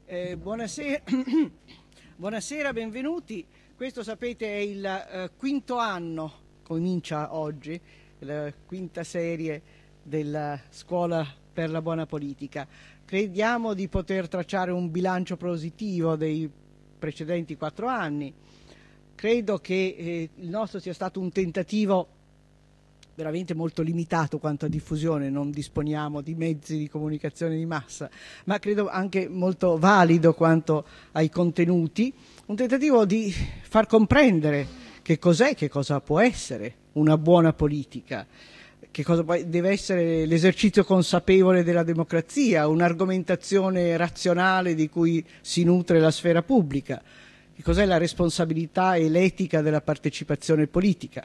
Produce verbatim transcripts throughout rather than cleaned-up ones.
Eh, buonasera. Buonasera, benvenuti. Questo, sapete, è il eh, quinto anno, comincia oggi, la quinta serie della Scuola per la Buona Politica. Crediamo di poter tracciare un bilancio positivo dei precedenti quattro anni. Credo che eh, il nostro sia stato un tentativo veramente molto limitato quanto a diffusione, non disponiamo di mezzi di comunicazione di massa, ma credo anche molto valido quanto ai contenuti, un tentativo di far comprendere che cos'è, che cosa può essere una buona politica, che cosa deve essere l'esercizio consapevole della democrazia, un'argomentazione razionale di cui si nutre la sfera pubblica, che cos'è la responsabilità e l'etica della partecipazione politica.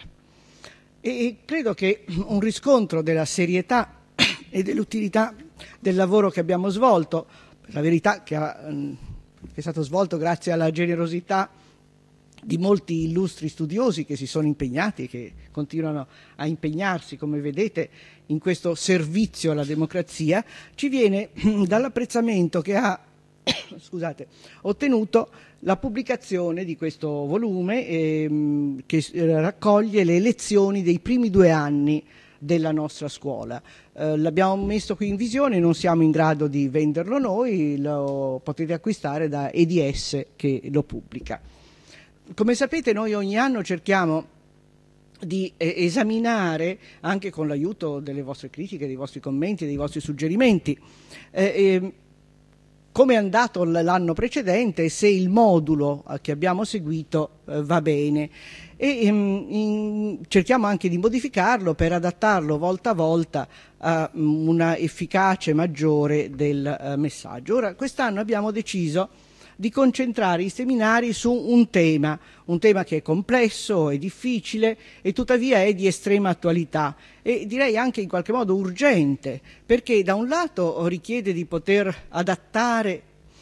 E credo che un riscontro della serietà e dell'utilità del lavoro che abbiamo svolto, la verità che, ha, che è stato svolto grazie alla generosità di molti illustri studiosi che si sono impegnati e che continuano a impegnarsi, come vedete, in questo servizio alla democrazia, ci viene dall'apprezzamento che ha scusate, ottenuto la pubblicazione di questo volume ehm, che raccoglie le lezioni dei primi due anni della nostra scuola. Eh, l'abbiamo messo qui in visione, non siamo in grado di venderlo noi, lo potete acquistare da E D S che lo pubblica. Come sapete, noi ogni anno cerchiamo di eh, esaminare, anche con l'aiuto delle vostre critiche, dei vostri commenti, dei vostri suggerimenti, eh, eh, come è andato l'anno precedente e se il modulo che abbiamo seguito eh, va bene. E um, in, cerchiamo anche di modificarlo per adattarlo volta a volta a um, una efficacia maggiore del uh, messaggio. Ora, quest'anno abbiamo deciso di concentrare i seminari su un tema, un tema che è complesso, è difficile e tuttavia è di estrema attualità e direi anche in qualche modo urgente, perché da un lato richiede di poter adattare,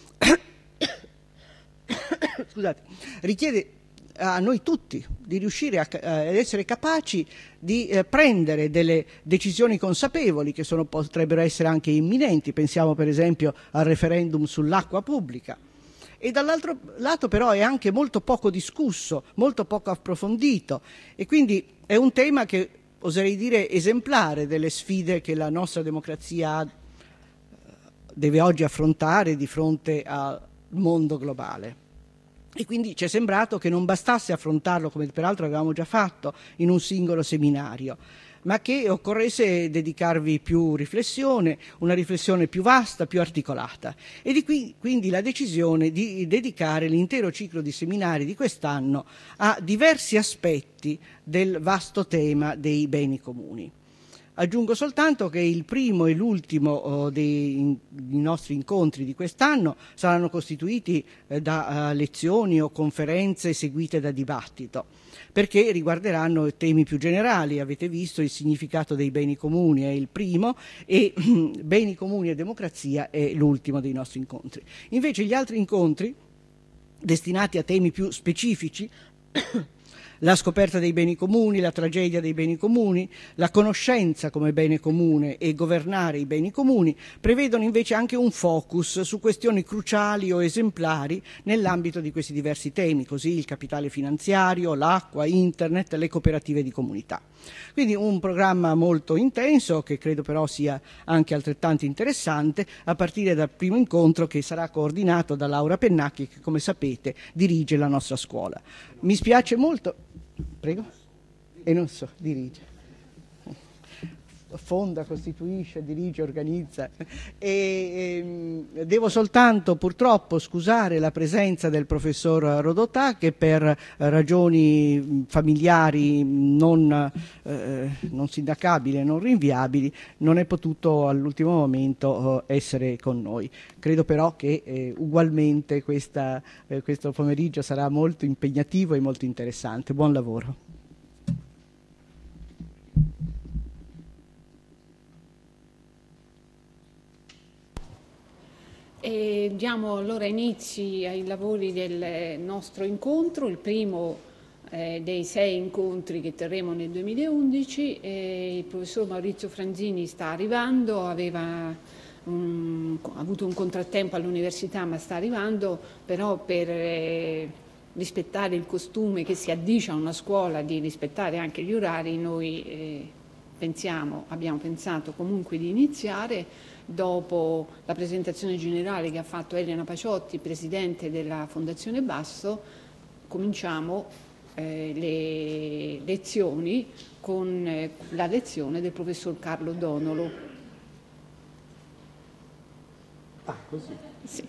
scusate, richiede a noi tutti di riuscire a, ad essere capaci di eh, prendere delle decisioni consapevoli che sono, potrebbero essere anche imminenti, pensiamo per esempio al referendum sull'acqua pubblica. E dall'altro lato però è anche molto poco discusso, molto poco approfondito e quindi è un tema che oserei dire esemplare delle sfide che la nostra democrazia deve oggi affrontare di fronte al mondo globale. E quindi ci è sembrato che non bastasse affrontarlo, come peraltro avevamo già fatto, in un singolo seminario, ma che occorresse dedicarvi più riflessione, una riflessione più vasta, più articolata. E di qui quindi la decisione di dedicare l'intero ciclo di seminari di quest'anno a diversi aspetti del vasto tema dei beni comuni. Aggiungo soltanto che il primo e l'ultimo oh, dei in, nostri incontri di quest'anno saranno costituiti eh, da uh, lezioni o conferenze seguite da dibattito, perché riguarderanno temi più generali. Avete visto il significato dei beni comuni è il primo e beni comuni e democrazia è l'ultimo dei nostri incontri. Invece gli altri incontri destinati a temi più specifici la scoperta dei beni comuni, la tragedia dei beni comuni, la conoscenza come bene comune e governare i beni comuni, prevedono invece anche un focus su questioni cruciali o esemplari nell'ambito di questi diversi temi, così il capitale finanziario, l'acqua, internet, le cooperative di comunità. Quindi un programma molto intenso che credo però sia anche altrettanto interessante a partire dal primo incontro che sarà coordinato da Laura Pennacchi che, come sapete, dirige la nostra scuola. Mi spiace molto, prego, e non so, dirige. Fonda, costituisce, dirige, organizza e, e devo soltanto purtroppo scusare la presenza del professor Rodotà che per ragioni familiari non, eh, non sindacabili, non rinviabili non è potuto all'ultimo momento eh, essere con noi. Credo però che eh, ugualmente questa, eh, questo pomeriggio sarà molto impegnativo e molto interessante. Buon lavoro. E diamo allora inizi ai lavori del nostro incontro, il primo eh, dei sei incontri che terremo nel duemilaundici. E il professor Maurizio Franzini sta arrivando, aveva um, ha avuto un contrattempo all'università ma sta arrivando, però per eh, rispettare il costume che si addice a una scuola di rispettare anche gli orari, noi eh, pensiamo, abbiamo pensato comunque di iniziare dopo la presentazione generale che ha fatto Elena Paciotti, Presidente della Fondazione Basso. Cominciamo eh, le lezioni con eh, la lezione del professor Carlo Donolo. Ah, così? Sì.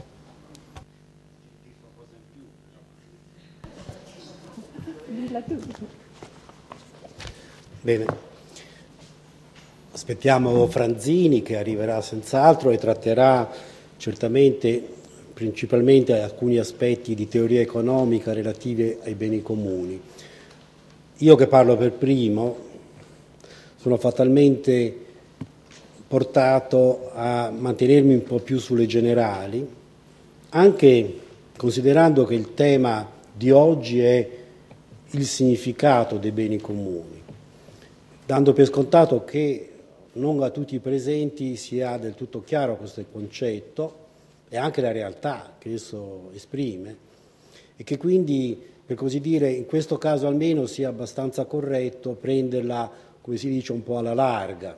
Bene, aspettiamo Franzini che arriverà senz'altro e tratterà certamente principalmente alcuni aspetti di teoria economica relativi ai beni comuni. Io che parlo per primo sono fatalmente portato a mantenermi un po' più sulle generali, anche considerando che il tema di oggi è il significato dei beni comuni, dando per scontato che non a tutti i presenti sia del tutto chiaro questo concetto e anche la realtà che esso esprime, e che quindi, per così dire, in questo caso almeno sia abbastanza corretto prenderla, come si dice, un po' alla larga.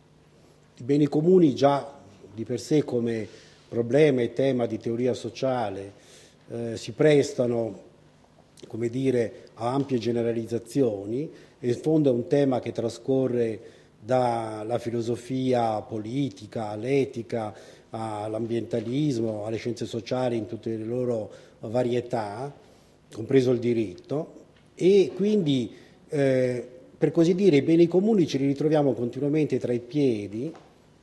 I beni comuni già di per sé come problema e tema di teoria sociale eh, si prestano, come dire, a ampie generalizzazioni, e in fondo è un tema che trascorre dalla filosofia politica all'etica, all'ambientalismo, alle scienze sociali in tutte le loro varietà, compreso il diritto, e quindi eh, per così dire i beni comuni ce li ritroviamo continuamente tra i piedi,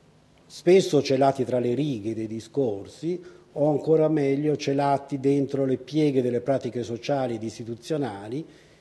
spesso celati tra le righe dei discorsi, o ancora meglio celati dentro le pieghe delle pratiche sociali ed istituzionali,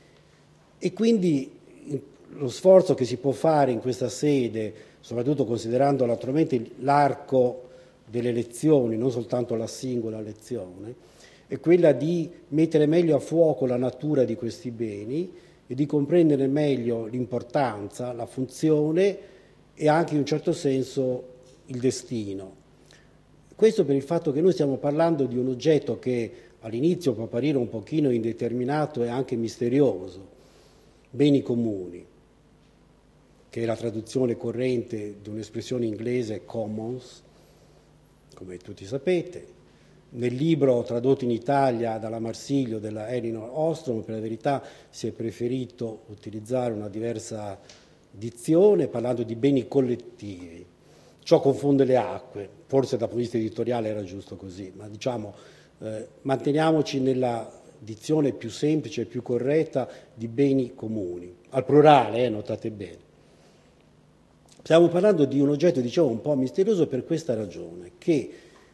e quindi lo sforzo che si può fare in questa sede, soprattutto considerando naturalmente l'arco delle lezioni, non soltanto la singola lezione, è quella di mettere meglio a fuoco la natura di questi beni e di comprendere meglio l'importanza, la funzione e anche in un certo senso il destino. Questo per il fatto che noi stiamo parlando di un oggetto che all'inizio può apparire un pochino indeterminato e anche misterioso, beni comuni, che è la traduzione corrente di un'espressione inglese commons, come tutti sapete. Nel libro tradotto in Italia dalla Marsilio della Elinor Ostrom, per la verità si è preferito utilizzare una diversa dizione parlando di beni collettivi. Ciò confonde le acque, forse dal punto di vista editoriale era giusto così, ma diciamo eh, manteniamoci nella dizione più semplice e più corretta di beni comuni, al plurale, eh, notate bene. Stiamo parlando di un oggetto, diciamo, un po' misterioso per questa ragione, che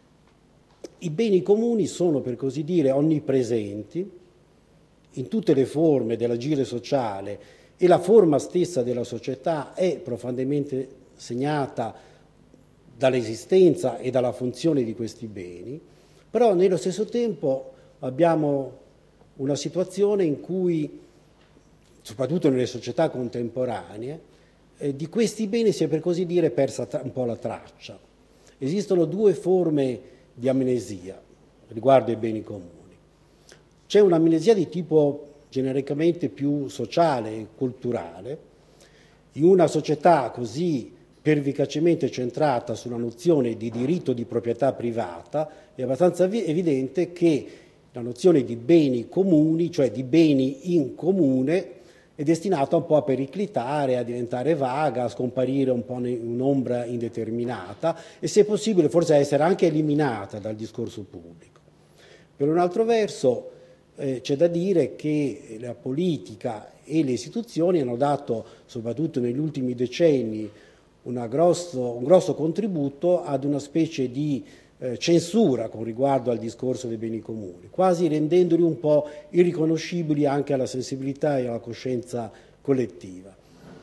i beni comuni sono, per così dire, onnipresenti in tutte le forme dell'agire sociale, e la forma stessa della società è profondamente segnata dall'esistenza e dalla funzione di questi beni, però nello stesso tempo abbiamo una situazione in cui, soprattutto nelle società contemporanee, eh, di questi beni si è, per così dire, persa un po' la traccia. Esistono due forme di amnesia riguardo ai beni comuni. C'è un'amnesia di tipo genericamente più sociale e culturale. In una società così pervicacemente centrata sulla nozione di diritto di proprietà privata, è abbastanza evidente che la nozione di beni comuni, cioè di beni in comune, è destinata un po' a periclitare, a diventare vaga, a scomparire un po' in un'ombra indeterminata e, se possibile, forse a essere anche eliminata dal discorso pubblico. Per un altro verso eh, c'è da dire che la politica e le istituzioni hanno dato, soprattutto negli ultimi decenni, una grosso, un grosso contributo ad una specie di eh, censura con riguardo al discorso dei beni comuni, quasi rendendoli un po' irriconoscibili anche alla sensibilità e alla coscienza collettiva.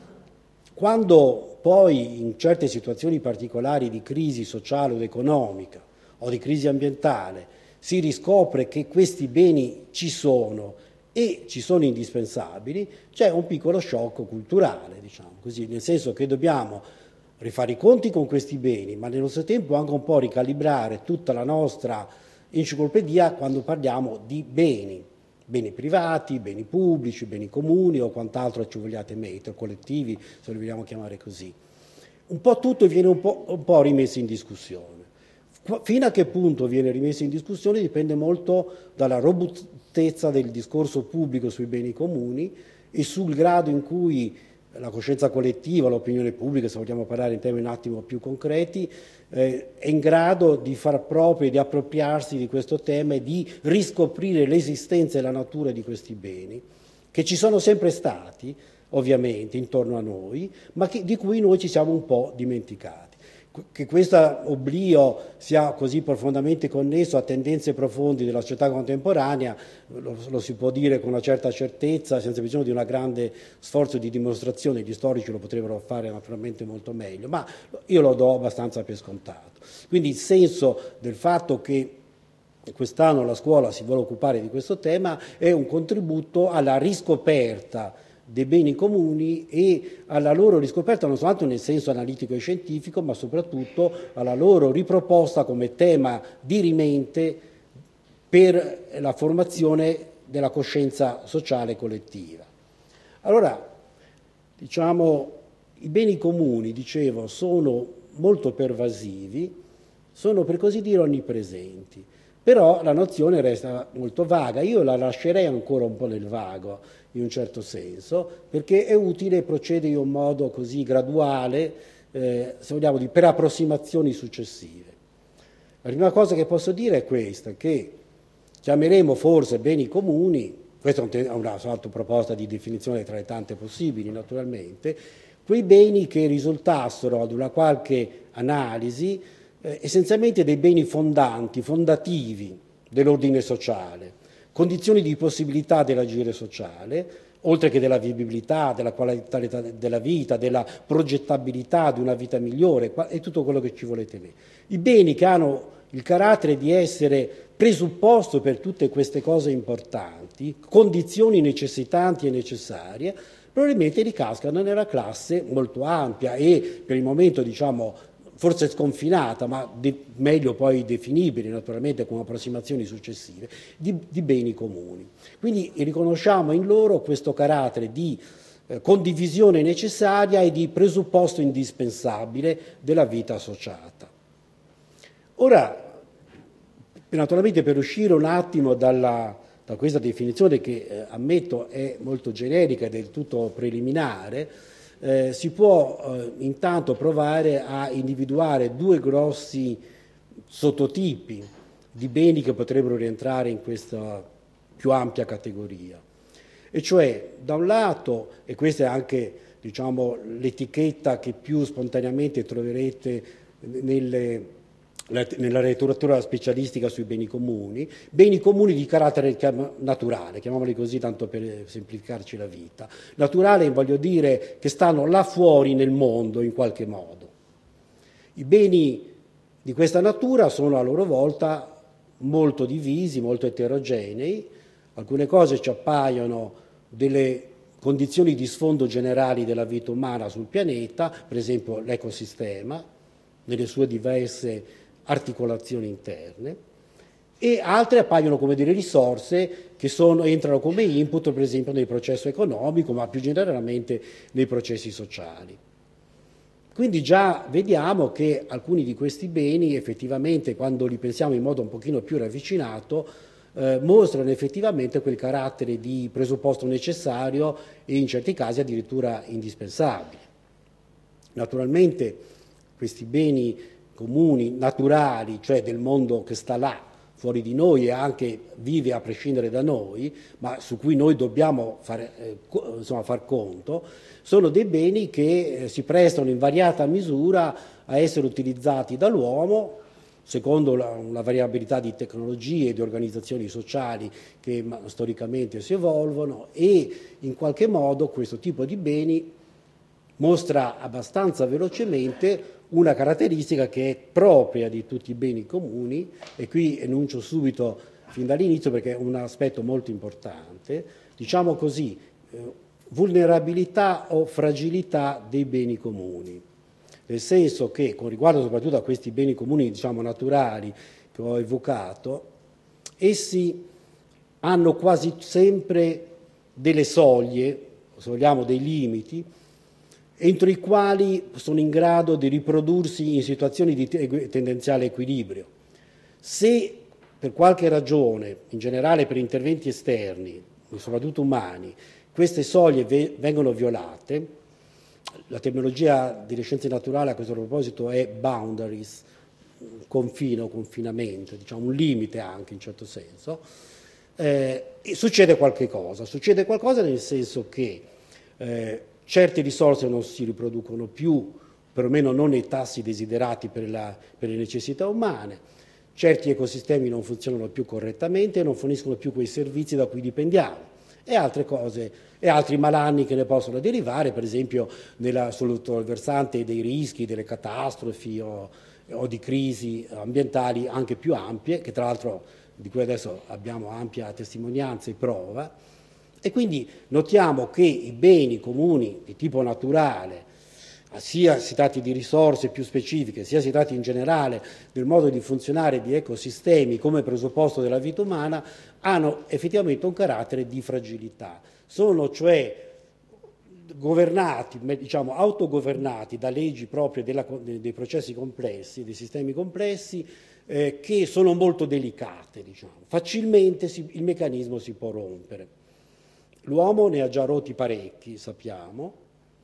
Quando poi in certe situazioni particolari di crisi sociale o economica o di crisi ambientale si riscopre che questi beni ci sono e ci sono indispensabili, c'è un piccolo shock culturale, diciamo così, nel senso che dobbiamo rifare i conti con questi beni, ma nello stesso tempo anche un po' ricalibrare tutta la nostra enciclopedia quando parliamo di beni, beni privati, beni pubblici, beni comuni o quant'altro ci vogliate mettere, collettivi, se li vogliamo chiamare così. Un po' tutto viene un po', un po' rimesso in discussione. Fino a che punto viene rimesso in discussione dipende molto dalla robustezza del discorso pubblico sui beni comuni e sul grado in cui la coscienza collettiva, l'opinione pubblica, se vogliamo parlare in termini un attimo più concreti, eh, è in grado di far proprio e di appropriarsi di questo tema e di riscoprire l'esistenza e la natura di questi beni, che ci sono sempre stati, ovviamente, intorno a noi, ma che, di cui noi ci siamo un po' dimenticati. Che questo oblio sia così profondamente connesso a tendenze profonde della società contemporanea lo, lo si può dire con una certa certezza, senza bisogno di un grande sforzo di dimostrazione. Gli storici lo potrebbero fare naturalmente molto meglio, ma io lo do abbastanza per scontato. Quindi il senso del fatto che quest'anno la scuola si vuole occupare di questo tema è un contributo alla riscoperta dei beni comuni e alla loro riscoperta non soltanto nel senso analitico e scientifico, ma soprattutto alla loro riproposta come tema dirimente per la formazione della coscienza sociale collettiva. Allora, diciamo, i beni comuni, dicevo, sono molto pervasivi, sono per così dire onnipresenti, però la nozione resta molto vaga. Io la lascerei ancora un po' nel vago, in un certo senso, perché è utile procedere in un modo così graduale, eh, se vogliamo, di, per approssimazioni successive. La prima cosa che posso dire è questa, che chiameremo forse beni comuni, questa è una soltanto proposta di definizione tra le tante possibili naturalmente, quei beni che risultassero ad una qualche analisi eh, essenzialmente dei beni fondanti, fondativi dell'ordine sociale, condizioni di possibilità dell'agire sociale, oltre che della vivibilità, della qualità della vita, della progettabilità di una vita migliore, e tutto quello che ci volete mettere. I beni che hanno il carattere di essere presupposto per tutte queste cose importanti, condizioni necessitanti e necessarie, probabilmente ricascano nella classe molto ampia e per il momento, diciamo, forse sconfinata, ma de, meglio poi definibile naturalmente con approssimazioni successive, di, di beni comuni. Quindi riconosciamo in loro questo carattere di eh, condivisione necessaria e di presupposto indispensabile della vita associata. Ora, naturalmente per uscire un attimo dalla, da questa definizione che eh, ammetto è molto generica e del tutto preliminare, Eh, si può eh, intanto provare a individuare due grossi sottotipi di beni che potrebbero rientrare in questa più ampia categoria. E cioè, da un lato, e questa è anche, diciamo, l'etichetta che più spontaneamente troverete nelle nella letteratura specialistica sui beni comuni, beni comuni di carattere naturale, chiamiamoli così tanto per semplificarci la vita. Naturale voglio dire che stanno là fuori nel mondo in qualche modo. I beni di questa natura sono a loro volta molto divisi, molto eterogenei, alcune cose ci appaiono delle condizioni di sfondo generali della vita umana sul pianeta, per esempio l'ecosistema, nelle sue diverse articolazioni interne, e altre appaiono come delle risorse che sono, entrano come input, per esempio, nel processo economico, ma più generalmente nei processi sociali. Quindi già vediamo che alcuni di questi beni, effettivamente, quando li pensiamo in modo un pochino più ravvicinato, eh, mostrano effettivamente quel carattere di presupposto necessario e in certi casi addirittura indispensabile. Naturalmente questi beni comuni, naturali, cioè del mondo che sta là, fuori di noi e anche vive a prescindere da noi, ma su cui noi dobbiamo fare, eh, insomma, far conto, sono dei beni che eh, si prestano in variata misura a essere utilizzati dall'uomo, secondo la, una variabilità di tecnologie e di organizzazioni sociali che ma, storicamente si evolvono, e in qualche modo questo tipo di beni mostra abbastanza velocemente una caratteristica che è propria di tutti i beni comuni, e qui enuncio subito fin dall'inizio perché è un aspetto molto importante, diciamo così, eh, vulnerabilità o fragilità dei beni comuni. nel senso che, con riguardo soprattutto a questi beni comuni, diciamo, naturali che ho evocato, essi hanno quasi sempre delle soglie, se vogliamo dei limiti, entro i quali sono in grado di riprodursi in situazioni di tendenziale equilibrio. Se per qualche ragione, in generale per interventi esterni, soprattutto umani, queste soglie vengono violate, la terminologia delle scienze naturali a questo proposito è boundaries, confine o confinamento, diciamo un limite anche in certo senso, eh, e succede qualche cosa, succede qualcosa nel senso che eh, certe risorse non si riproducono più, perlomeno non nei tassi desiderati per, la, per le necessità umane, certi ecosistemi non funzionano più correttamente e non forniscono più quei servizi da cui dipendiamo, e altre cose, e altri malanni che ne possono derivare, per esempio nella, sul versante dei rischi, delle catastrofi o, o di crisi ambientali anche più ampie, che tra l'altro di cui adesso abbiamo ampia testimonianza e prova, e quindi notiamo che i beni comuni di tipo naturale, sia si tratti di risorse più specifiche, sia si tratti in generale del modo di funzionare di ecosistemi come presupposto della vita umana, hanno effettivamente un carattere di fragilità. Sono cioè governati, diciamo autogovernati da leggi proprie della, dei processi complessi, dei sistemi complessi, eh, che sono molto delicate, diciamo. Facilmente si, il meccanismo si può rompere. L'uomo ne ha già rotti parecchi, sappiamo,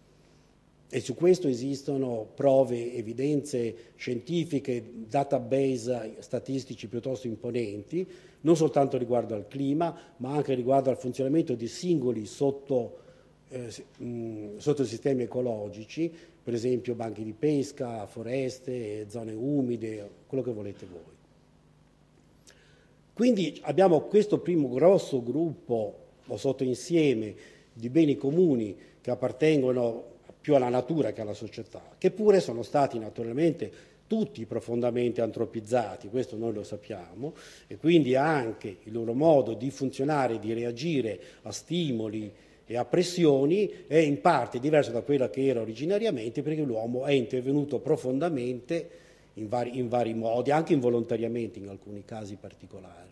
e su questo esistono prove, evidenze scientifiche, database statistici piuttosto imponenti, non soltanto riguardo al clima, ma anche riguardo al funzionamento di singoli sotto, eh, mh, sottosistemi ecologici, per esempio banchi di pesca, foreste, zone umide, quello che volete voi. Quindi abbiamo questo primo grosso gruppo o sottoinsieme di beni comuni che appartengono più alla natura che alla società, che pure sono stati naturalmente tutti profondamente antropizzati, questo noi lo sappiamo, e quindi anche il loro modo di funzionare, di reagire a stimoli e a pressioni è in parte diverso da quella che era originariamente, perché l'uomo è intervenuto profondamente in vari, in vari modi, anche involontariamente in alcuni casi particolari.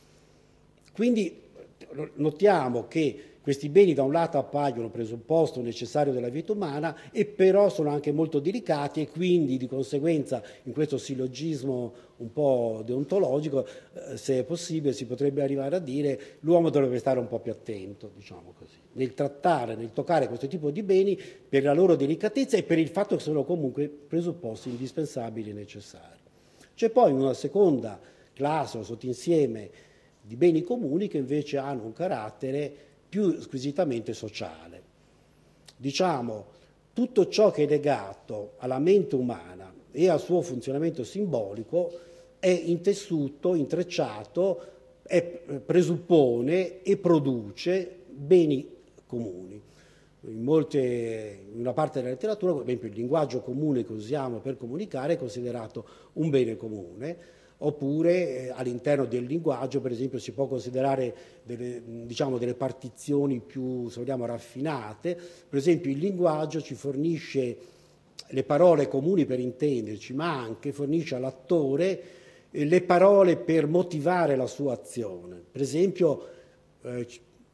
Quindi notiamo che questi beni da un lato appaiono presupposto necessario della vita umana e però sono anche molto delicati e quindi di conseguenza in questo sillogismo un po' deontologico, eh, se è possibile, si potrebbe arrivare a dire l'uomo dovrebbe stare un po' più attento, diciamo così, nel trattare, nel toccare questo tipo di beni per la loro delicatezza e per il fatto che sono comunque presupposti indispensabili e necessari. C'è poi una seconda classe o sottinsieme di beni comuni che invece hanno un carattere più squisitamente sociale. Diciamo, tutto ciò che è legato alla mente umana e al suo funzionamento simbolico è intessuto, intrecciato, è, presuppone e produce beni comuni. In, molte, in una parte della letteratura, per esempio, il linguaggio comune che usiamo per comunicare è considerato un bene comune, oppure eh, all'interno del linguaggio, per esempio, si può considerare delle, diciamo, delle partizioni più, se vogliamo, raffinate. Per esempio, il linguaggio ci fornisce le parole comuni per intenderci, ma anche fornisce all'attore eh, le parole per motivare la sua azione. Per esempio, eh,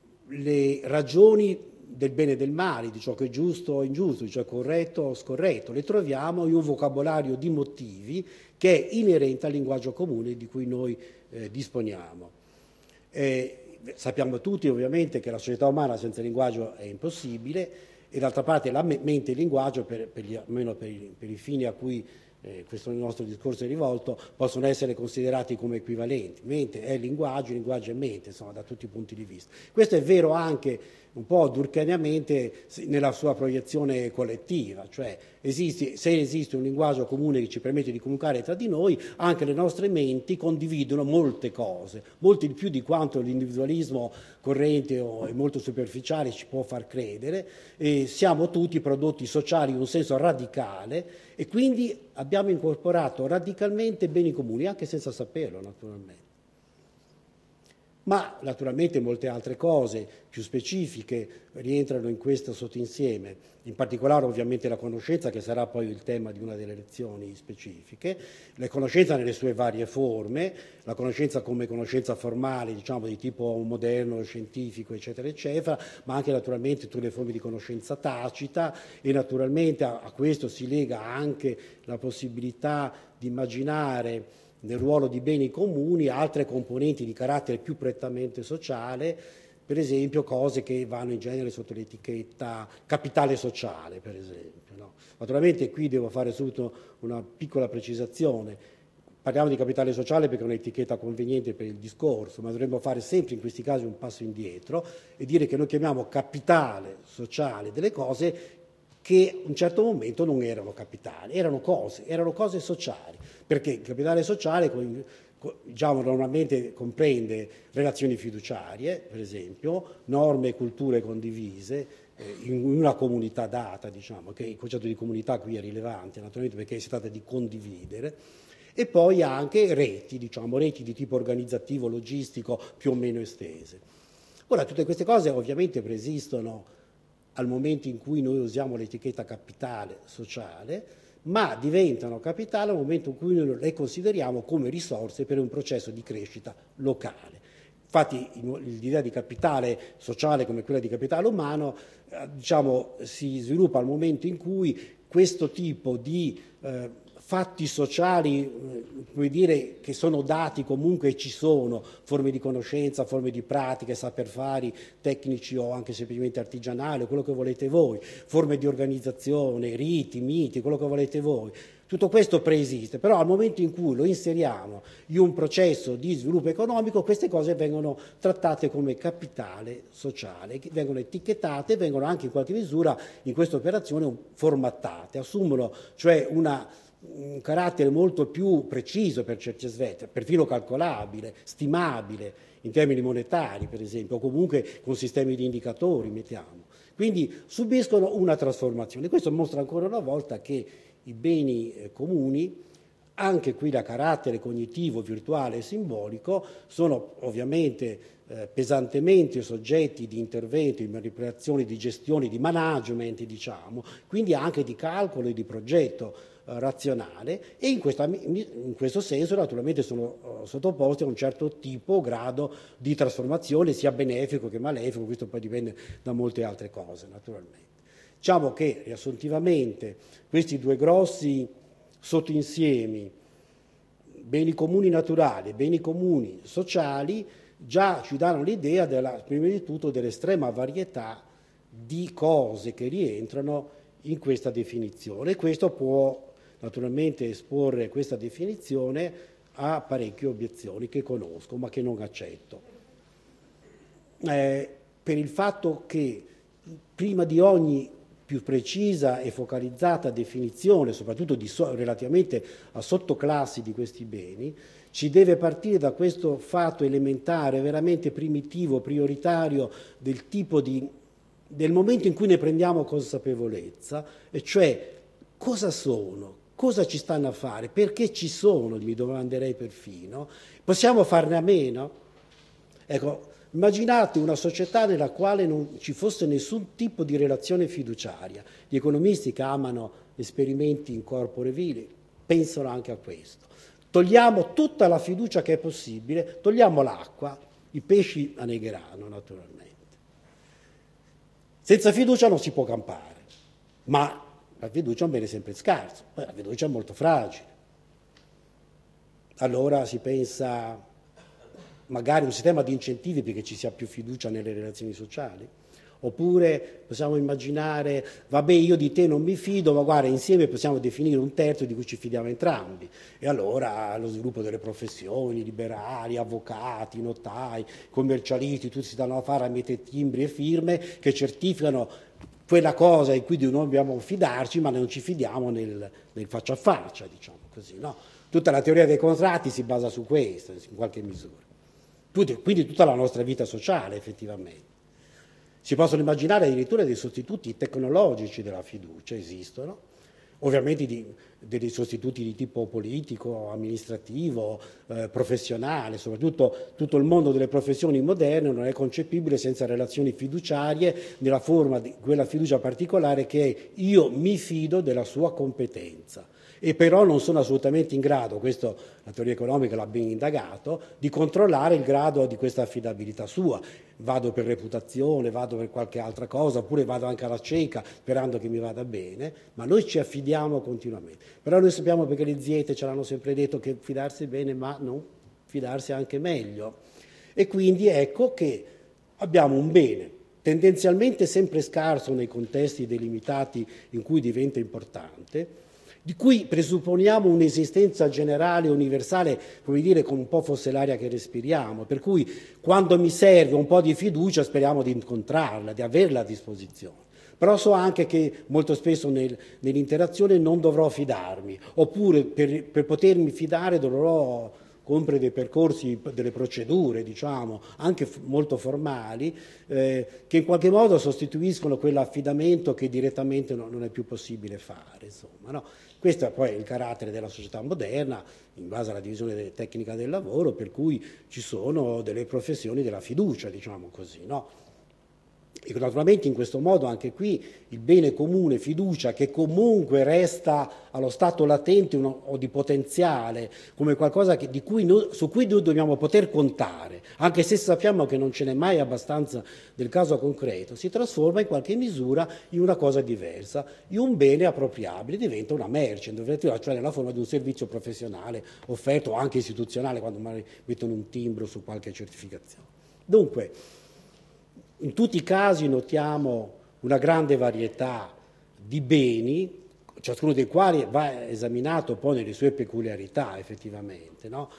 le ragioni del bene e del male, di ciò che è giusto o ingiusto, di ciò che è corretto o scorretto, le troviamo in un vocabolario di motivi che è inerente al linguaggio comune di cui noi eh, disponiamo. Eh, sappiamo tutti ovviamente che la società umana senza linguaggio è impossibile e d'altra parte la mente e il linguaggio, per, per gli, almeno per i, per i fini a cui eh, questo nostro discorso è rivolto, possono essere considerati come equivalenti. Mente è linguaggio, linguaggio è mente, insomma, da tutti i punti di vista. Questo è vero anche un po' durkheimianamente nella sua proiezione collettiva, cioè esiste, se esiste un linguaggio comune che ci permette di comunicare tra di noi, anche le nostre menti condividono molte cose, molto di più di quanto l'individualismo corrente o molto superficiale ci può far credere, e siamo tutti prodotti sociali in un senso radicale e quindi abbiamo incorporato radicalmente beni comuni, anche senza saperlo naturalmente. Ma naturalmente molte altre cose più specifiche rientrano in questo sottoinsieme, in particolare ovviamente la conoscenza, che sarà poi il tema di una delle lezioni specifiche, la conoscenza nelle sue varie forme, la conoscenza come conoscenza formale, diciamo di tipo moderno, scientifico, eccetera, eccetera, ma anche naturalmente tutte le forme di conoscenza tacita, e naturalmente a, a questo si lega anche la possibilità di immaginare nel ruolo di beni comuni altre componenti di carattere più prettamente sociale, per esempio cose che vanno in genere sotto l'etichetta capitale sociale, per esempio, no? Naturalmente qui devo fare subito una piccola precisazione. Parliamo di capitale sociale perché è un'etichetta conveniente per il discorso, ma dovremmo fare sempre in questi casi un passo indietro e dire che noi chiamiamo capitale sociale delle cose che a un certo momento non erano capitali, erano cose, erano cose sociali, perché il capitale sociale diciamo, normalmente comprende relazioni fiduciarie, per esempio, norme e culture condivise eh, in una comunità data, diciamo, che il concetto di comunità qui è rilevante, naturalmente perché si tratta di condividere, e poi anche reti, diciamo, reti di tipo organizzativo, logistico, più o meno estese. Ora, tutte queste cose ovviamente preesistono al momento in cui noi usiamo l'etichetta capitale sociale, ma diventano capitale al momento in cui noi le consideriamo come risorse per un processo di crescita locale. Infatti l'idea di capitale sociale come quella di capitale umano eh, diciamo, si sviluppa al momento in cui questo tipo di eh, fatti sociali, eh, come dire, che sono dati comunque, ci sono forme di conoscenza, forme di pratiche, saper fare tecnici o anche semplicemente artigianali, quello che volete voi, forme di organizzazione, riti, miti, quello che volete voi. Tutto questo preesiste, però al momento in cui lo inseriamo in un processo di sviluppo economico, queste cose vengono trattate come capitale sociale, vengono etichettate, vengono anche in qualche misura in questa operazione formattate, assumono cioè una un carattere molto più preciso per certi aspetti, perfino calcolabile, stimabile in termini monetari, per esempio, o comunque con sistemi di indicatori, mettiamo. Quindi subiscono una trasformazione. Questo mostra ancora una volta che i beni eh, comuni, anche qui da carattere cognitivo, virtuale e simbolico, sono ovviamente eh, pesantemente soggetti di intervento, di manipolazione, di gestione, di management, diciamo, quindi anche di calcolo e di progetto eh, razionale, e in, questa, in questo senso naturalmente sono eh, sottoposti a un certo tipo, grado di trasformazione, sia benefico che malefico, questo poi dipende da molte altre cose naturalmente. Diciamo che riassuntivamente questi due grossi sottoinsiemi, beni comuni naturali e beni comuni sociali, già ci danno l'idea, della, prima di tutto, dell'estrema varietà di cose che rientrano in questa definizione. E questo può naturalmente esporre questa definizione a parecchie obiezioni che conosco ma che non accetto. Eh, per il fatto che prima di ogni più precisa e focalizzata definizione, soprattutto di so, relativamente a sottoclassi di questi beni, ci deve partire da questo fatto elementare, veramente primitivo, prioritario del tipo di, del momento in cui ne prendiamo consapevolezza, e cioè cosa sono, cosa ci stanno a fare, perché ci sono, mi domanderei perfino, possiamo farne a meno? Ecco, immaginate una società nella quale non ci fosse nessun tipo di relazione fiduciaria. Gli economisti che amano esperimenti in corpore vili pensano anche a questo. Togliamo tutta la fiducia che è possibile, togliamo l'acqua, i pesci annegheranno naturalmente. Senza fiducia non si può campare, ma la fiducia è un bene sempre scarso, poi la fiducia è molto fragile. Allora si pensa magari un sistema di incentivi perché ci sia più fiducia nelle relazioni sociali, oppure possiamo immaginare, vabbè, io di te non mi fido, ma guarda, insieme possiamo definire un terzo di cui ci fidiamo entrambi, e allora lo sviluppo delle professioni, liberali, avvocati, notai, commercialisti, tutti si danno a fare a mettere timbri e firme che certificano quella cosa in cui di noi dobbiamo fidarci, ma non ci fidiamo nel, nel faccia a faccia, diciamo così, no? Tutta la teoria dei contratti si basa su questo, in qualche misura. Quindi tutta la nostra vita sociale, effettivamente. Si possono immaginare addirittura dei sostituti tecnologici della fiducia, esistono, ovviamente di, dei sostituti di tipo politico, amministrativo, eh, professionale, soprattutto tutto il mondo delle professioni moderne non è concepibile senza relazioni fiduciarie nella forma di quella fiducia particolare che è io mi fido della sua competenza. E però non sono assolutamente in grado, questo la teoria economica l'ha ben indagato, di controllare il grado di questa affidabilità sua. Vado per reputazione, vado per qualche altra cosa, oppure vado anche alla cieca sperando che mi vada bene, ma noi ci affidiamo continuamente. Però noi sappiamo, perché le ziette ce l'hanno sempre detto, che fidarsi bene, ma non fidarsi anche meglio. E quindi ecco che abbiamo un bene tendenzialmente sempre scarso nei contesti delimitati in cui diventa importante, di cui presupponiamo un'esistenza generale, universale, come dire, come un po' fosse l'aria che respiriamo, per cui quando mi serve un po' di fiducia speriamo di incontrarla, di averla a disposizione. Però so anche che molto spesso nel, nell'interazione non dovrò fidarmi, oppure per, per potermi fidare dovrò compiere dei percorsi, delle procedure, diciamo, anche molto formali, eh, che in qualche modo sostituiscono quell'affidamento che direttamente no, non è più possibile fare. Insomma, no? Questo è poi il carattere della società moderna, in base alla divisione tecnica del lavoro, per cui ci sono delle professioni della fiducia, diciamo così, no? E naturalmente in questo modo anche qui il bene comune fiducia, che comunque resta allo stato latente uno, o di potenziale, come qualcosa che, di cui noi, su cui noi dobbiamo poter contare, anche se sappiamo che non ce n'è mai abbastanza del caso concreto, si trasforma in qualche misura in una cosa diversa, in un bene appropriabile, diventa una merce, cioè nella forma di un servizio professionale offerto o anche istituzionale, quando magari mettono un timbro su qualche certificazione. Dunque, in tutti i casi notiamo una grande varietà di beni, ciascuno dei quali va esaminato poi nelle sue peculiarità effettivamente, no?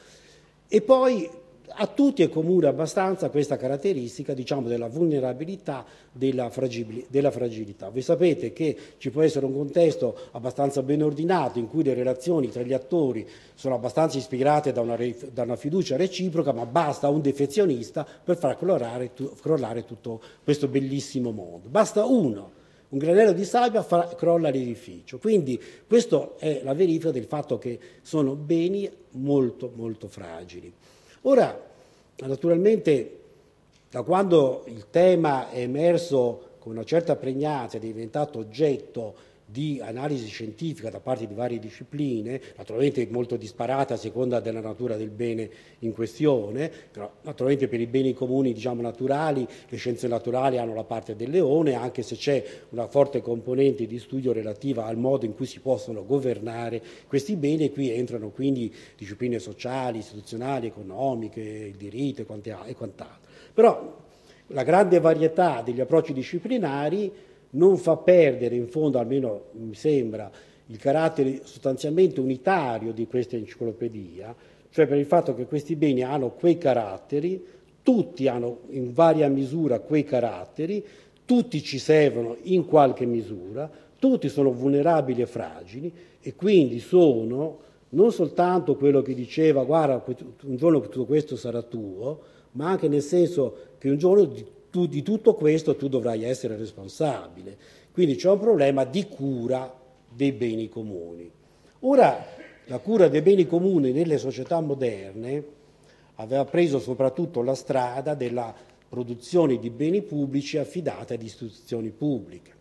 E poi a tutti è comune abbastanza questa caratteristica, diciamo, della vulnerabilità, della, fragili- della fragilità. Voi sapete che ci può essere un contesto abbastanza ben ordinato in cui le relazioni tra gli attori sono abbastanza ispirate da una, re- da una fiducia reciproca, ma basta un defezionista per far crollare, tu- crollare tutto questo bellissimo mondo. Basta uno. Un granello di sabbia fa, crolla l'edificio. Quindi questa è la verifica del fatto che sono beni molto, molto fragili. Ora, naturalmente, da quando il tema è emerso con una certa pregnanza, è diventato oggetto di analisi scientifica da parte di varie discipline, naturalmente molto disparata a seconda della natura del bene in questione, però naturalmente per i beni comuni, diciamo, naturali, le scienze naturali hanno la parte del leone, anche se c'è una forte componente di studio relativa al modo in cui si possono governare questi beni, e qui entrano quindi discipline sociali, istituzionali, economiche, il diritto e quant'altro. Però la grande varietà degli approcci disciplinari non fa perdere, in fondo, almeno mi sembra, il carattere sostanzialmente unitario di questa enciclopedia, cioè per il fatto che questi beni hanno quei caratteri, tutti hanno in varia misura quei caratteri, tutti ci servono in qualche misura, tutti sono vulnerabili e fragili, e quindi sono non soltanto quello che diceva guarda un giorno tutto questo sarà tuo, ma anche nel senso che un giorno di Tu, di tutto questo tu dovrai essere responsabile. Quindi c'è un problema di cura dei beni comuni. Ora, la cura dei beni comuni nelle società moderne aveva preso soprattutto la strada della produzione di beni pubblici affidata ad istituzioni pubbliche.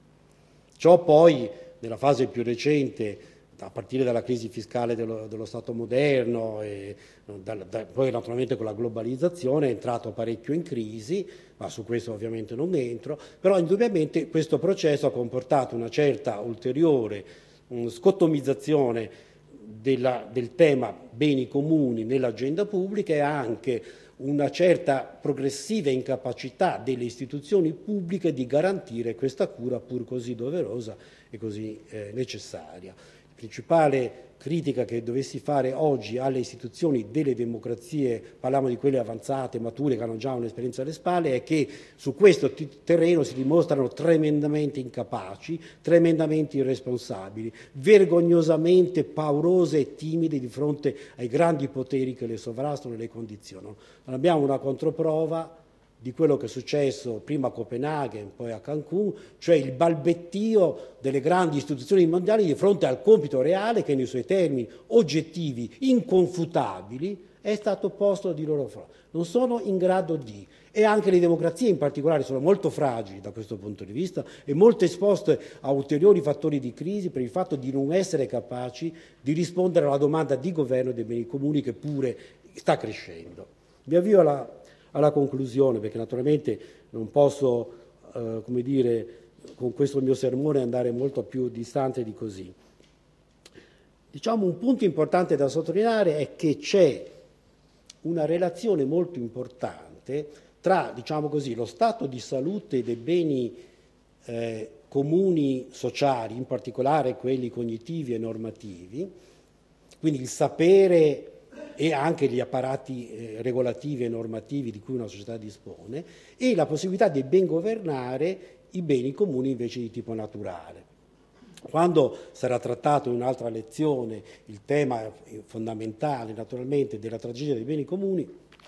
Ciò poi, nella fase più recente, a partire dalla crisi fiscale dello, dello Stato moderno e da, da, poi naturalmente con la globalizzazione è entrato parecchio in crisi, ma su questo ovviamente non entro, però indubbiamente questo processo ha comportato una certa ulteriore um, scottomizzazione della, del tema beni comuni nell'agenda pubblica, e anche una certa progressiva incapacità delle istituzioni pubbliche di garantire questa cura pur così doverosa e così eh, necessaria. La principale critica che dovessi fare oggi alle istituzioni delle democrazie, parliamo di quelle avanzate, mature, che hanno già un'esperienza alle spalle, è che su questo t- terreno si dimostrano tremendamente incapaci, tremendamente irresponsabili, vergognosamente paurose e timide di fronte ai grandi poteri che le sovrastano e le condizionano. Non abbiamo una controprova di quello che è successo prima a Copenaghen, poi a Cancun, cioè il balbettio delle grandi istituzioni mondiali di fronte al compito reale che nei suoi termini oggettivi, inconfutabili, è stato posto di loro fronte. Non sono in grado di, e anche le democrazie in particolare sono molto fragili da questo punto di vista e molto esposte a ulteriori fattori di crisi per il fatto di non essere capaci di rispondere alla domanda di governo dei beni comuni che pure sta crescendo. Mi avvio alla alla conclusione, perché naturalmente non posso, eh, come dire, con questo mio sermone andare molto più distante di così. Diciamo un punto importante da sottolineare è che c'è una relazione molto importante tra, diciamo così, lo stato di salute dei beni eh, comuni sociali, in particolare quelli cognitivi e normativi, quindi il sapere e anche gli apparati eh, regolativi e normativi di cui una società dispone, e la possibilità di ben governare i beni comuni invece di tipo naturale. Quando sarà trattato in un'altra lezione il tema fondamentale, naturalmente, della tragedia dei beni comuni,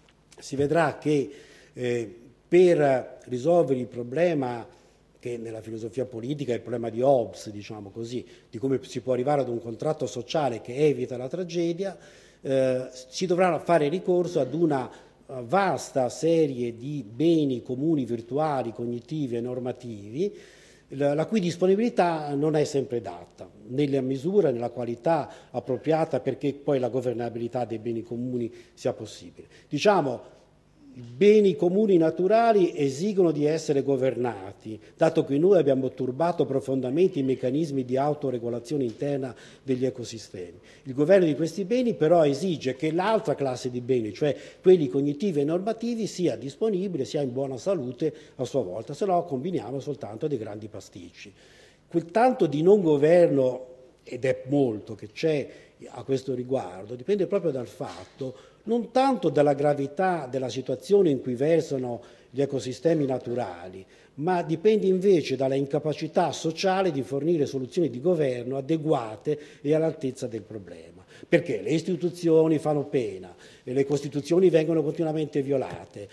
si vedrà che eh, per risolvere il problema che nella filosofia politica è il problema di Hobbes, diciamo così, di come si può arrivare ad un contratto sociale che evita la tragedia, Eh, si dovrà fare ricorso ad una uh, vasta serie di beni comuni virtuali, cognitivi e normativi, la, la cui disponibilità non è sempre data, nella misura, nella qualità appropriata perché poi la governabilità dei beni comuni sia possibile. Diciamo, i beni comuni naturali esigono di essere governati, dato che noi abbiamo turbato profondamente i meccanismi di autoregolazione interna degli ecosistemi. Il governo di questi beni però esige che l'altra classe di beni, cioè quelli cognitivi e normativi, sia disponibile, sia in buona salute a sua volta, se no combiniamo soltanto dei grandi pasticci. Quel tanto di non governo, ed è molto che c'è a questo riguardo, dipende proprio dal fatto non tanto dalla gravità della situazione in cui versano gli ecosistemi naturali, ma dipende invece dalla incapacità sociale di fornire soluzioni di governo adeguate e all'altezza del problema. Perché le istituzioni fanno pena, le costituzioni vengono continuamente violate,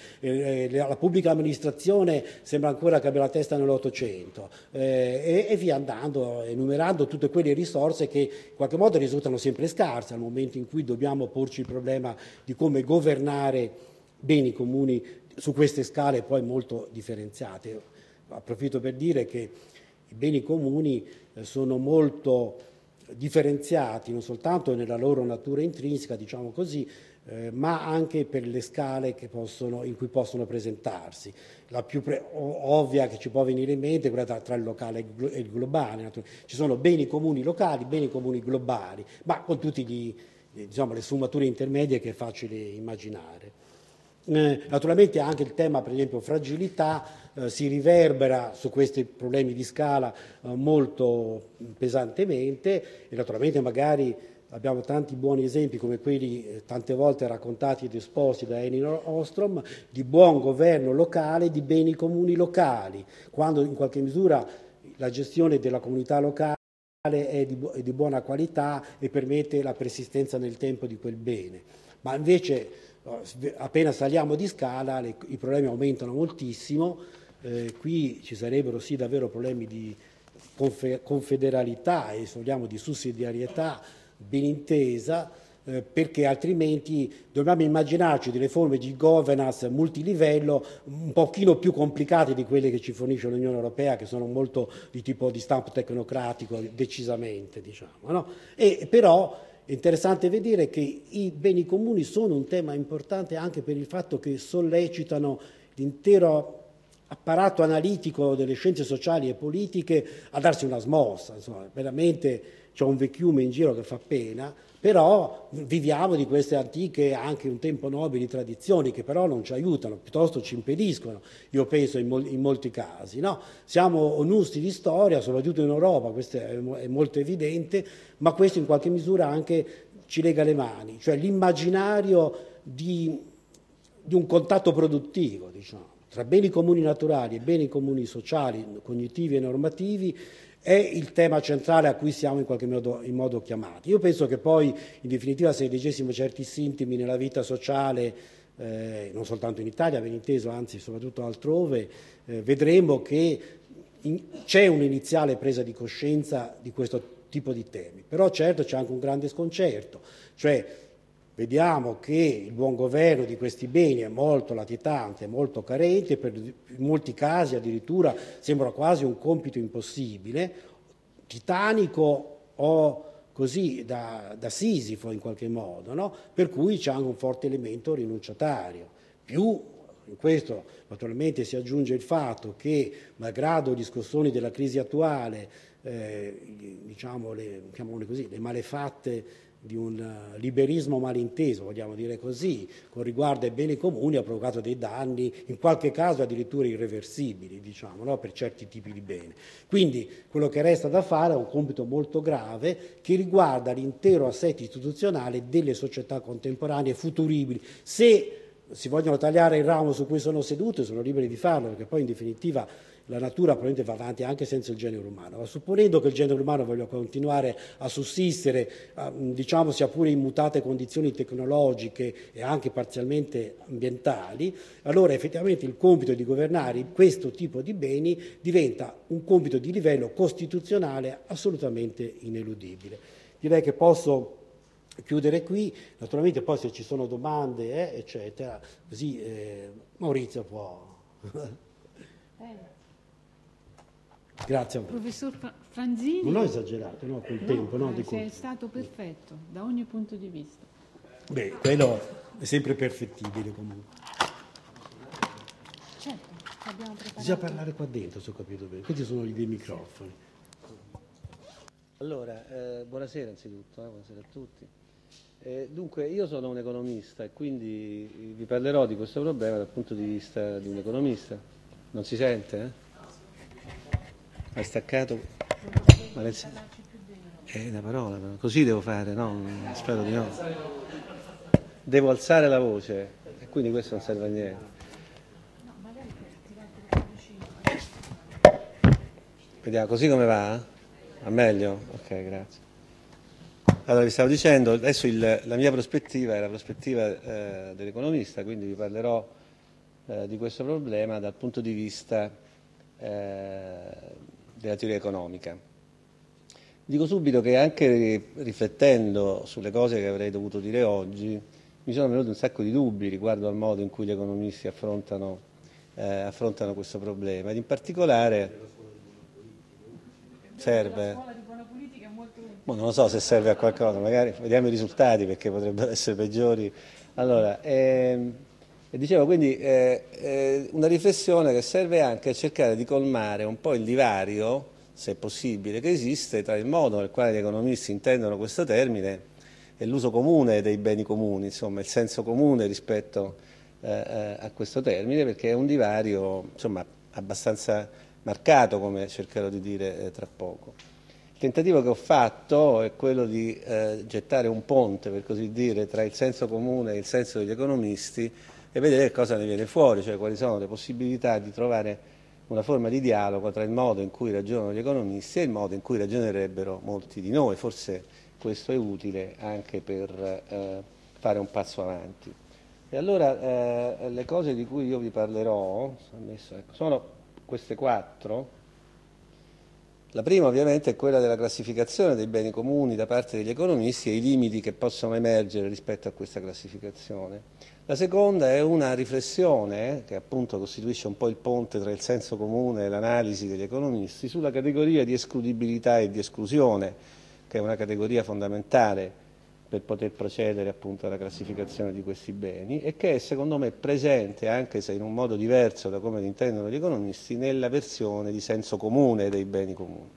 la pubblica amministrazione sembra ancora che abbia la testa nell'Ottocento e, e via andando, enumerando tutte quelle risorse che in qualche modo risultano sempre scarse al momento in cui dobbiamo porci il problema di come governare beni comuni su queste scale poi molto differenziate. Approfitto per dire che i beni comuni sono molto differenziati non soltanto nella loro natura intrinseca, diciamo così, eh, ma anche per le scale che possono, in cui possono presentarsi. La più pre- ovvia che ci può venire in mente è quella tra, tra il locale e il globale. Ci sono beni comuni locali, beni comuni globali, ma con tutte diciamo, le sfumature intermedie che è facile immaginare. Eh, naturalmente anche il tema, per esempio, fragilità, eh, si riverbera su questi problemi di scala eh, molto pesantemente e naturalmente magari abbiamo tanti buoni esempi come quelli eh, tante volte raccontati ed esposti da Elinor Ostrom di buon governo locale, di beni comuni locali, quando in qualche misura la gestione della comunità locale è di, bu- è di buona qualità e permette la persistenza nel tempo di quel bene. Ma invece appena saliamo di scala le, i problemi aumentano moltissimo, eh, qui ci sarebbero sì davvero problemi di confe, confederalità e se vogliamo di sussidiarietà ben intesa, eh, perché altrimenti dobbiamo immaginarci delle forme di governance multilivello un pochino più complicate di quelle che ci fornisce l'Unione Europea, che sono molto di tipo di stampo tecnocratico decisamente, diciamo, no? E però è interessante vedere che i beni comuni sono un tema importante anche per il fatto che sollecitano l'intero apparato analitico delle scienze sociali e politiche a darsi una smossa. Insomma, veramente c'è un vecchiume in giro che fa pena, però viviamo di queste antiche, anche un tempo nobili tradizioni che però non ci aiutano, piuttosto ci impediscono, io penso in, mol- in molti casi. No? Siamo onusti di storia, soprattutto in Europa, questo è, è molto evidente, ma questo in qualche misura anche ci lega le mani, cioè l'immaginario di, di un contatto produttivo, diciamo, tra beni comuni naturali e beni comuni sociali, cognitivi e normativi, è il tema centrale a cui siamo in qualche modo, in modo chiamati. Io penso che poi, in definitiva, se leggessimo certi sintomi nella vita sociale eh, non soltanto in Italia, ben inteso, anzi soprattutto altrove, eh, vedremo che c'è un'iniziale presa di coscienza di questo tipo di temi. Però certo c'è anche un grande sconcerto, cioè vediamo che il buon governo di questi beni è molto latitante, molto carente, per in molti casi addirittura sembra quasi un compito impossibile, titanico o così da, da Sisifo in qualche modo, no? Per cui c'è anche un forte elemento rinunciatario. Più in questo naturalmente si aggiunge il fatto che, malgrado gli scossoni della crisi attuale, eh, diciamo le, chiamiamole così, le malefatte di un liberismo malinteso, vogliamo dire così, con riguardo ai beni comuni, ha provocato dei danni, in qualche caso addirittura irreversibili, diciamo, no? Per certi tipi di beni. Quindi quello che resta da fare è un compito molto grave che riguarda l'intero assetto istituzionale delle società contemporanee futuribili. Se si vogliono tagliare il ramo su cui sono sedute, sono liberi di farlo, perché poi in definitiva la natura probabilmente va avanti anche senza il genere umano, ma supponendo che il genere umano voglia continuare a sussistere, diciamo sia pure in mutate condizioni tecnologiche e anche parzialmente ambientali, allora effettivamente il compito di governare questo tipo di beni diventa un compito di livello costituzionale assolutamente ineludibile. Direi che posso chiudere qui, naturalmente poi se ci sono domande, eh, eccetera, così eh, Maurizio può... Grazie a voi. Professor Franzini. Non ho esagerato, no, col no, tempo, no? Di sei stato perfetto, da ogni punto di vista. Beh, quello è sempre perfettibile comunque. Certo, abbiamo preparato. Bisogna parlare qua dentro, se ho capito bene. Questi sono dei microfoni. Allora, eh, buonasera anzitutto, eh, buonasera a tutti. Eh, dunque, io sono un economista e quindi vi parlerò di questo problema dal punto di vista di un economista. Non si sente, eh? Hai staccato? Ma nel... È una parola, però. Così devo fare, no? Spero di no. Devo alzare la voce e quindi questo non serve a niente. Vediamo, così come va? Va meglio? Ok, grazie. Allora, vi stavo dicendo, adesso il, la mia prospettiva è la prospettiva eh, dell'economista, quindi vi parlerò eh, di questo problema dal punto di vista eh, della teoria economica. Dico subito che anche riflettendo sulle cose che avrei dovuto dire oggi, mi sono venuti un sacco di dubbi riguardo al modo in cui gli economisti affrontano, eh, affrontano questo problema, ed in particolare serve... Boh, non lo so se serve a qualcosa, magari vediamo i risultati perché potrebbero essere peggiori. Allora, ehm, e dicevo quindi eh, eh, una riflessione che serve anche a cercare di colmare un po' il divario, se è possibile, che esiste tra il modo nel quale gli economisti intendono questo termine e l'uso comune dei beni comuni, insomma il senso comune rispetto eh, a questo termine, perché è un divario insomma abbastanza marcato, come cercherò di dire eh, tra poco. Il tentativo che ho fatto è quello di eh, gettare un ponte, per così dire, tra il senso comune e il senso degli economisti e vedere che cosa ne viene fuori, cioè quali sono le possibilità di trovare una forma di dialogo tra il modo in cui ragionano gli economisti e il modo in cui ragionerebbero molti di noi. Forse questo è utile anche per eh, fare un passo avanti. E allora eh, le cose di cui io vi parlerò sono queste quattro. La prima ovviamente è quella della classificazione dei beni comuni da parte degli economisti e i limiti che possono emergere rispetto a questa classificazione. La seconda è una riflessione, che appunto costituisce un po' il ponte tra il senso comune e l'analisi degli economisti, sulla categoria di escludibilità e di esclusione, che è una categoria fondamentale per poter procedere appunto alla classificazione di questi beni e che è secondo me presente, anche se in un modo diverso da come li intendono gli economisti, nella versione di senso comune dei beni comuni.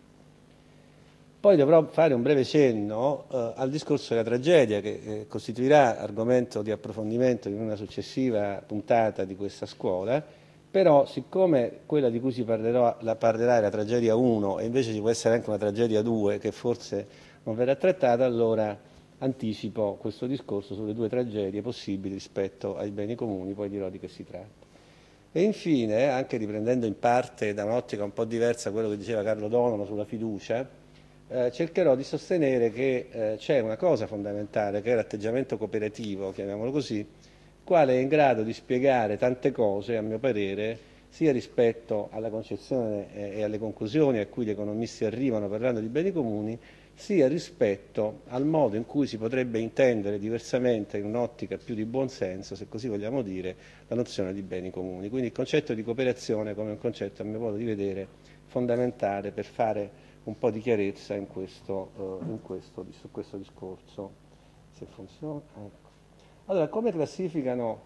Poi dovrò fare un breve cenno eh, al discorso della tragedia, che eh, costituirà argomento di approfondimento in una successiva puntata di questa scuola, però siccome quella di cui si parlerà, la parlerà è la tragedia uno e invece ci può essere anche una tragedia due che forse non verrà trattata, allora anticipo questo discorso sulle due tragedie possibili rispetto ai beni comuni, poi dirò di che si tratta. E infine, anche riprendendo in parte da un'ottica un po' diversa quello che diceva Carlo Donono sulla fiducia, eh, cercherò di sostenere che eh, c'è una cosa fondamentale, che è l'atteggiamento cooperativo, chiamiamolo così, quale è in grado di spiegare tante cose, a mio parere, sia rispetto alla concezione e alle conclusioni a cui gli economisti arrivano parlando di beni comuni, sia rispetto al modo in cui si potrebbe intendere diversamente, in un'ottica più di buon senso, se così vogliamo dire, la nozione di beni comuni. Quindi il concetto di cooperazione come un concetto, a mio modo di vedere, fondamentale per fare un po' di chiarezza in questo, uh, in questo, su questo discorso. Se funziona. Ecco. Allora, come classificano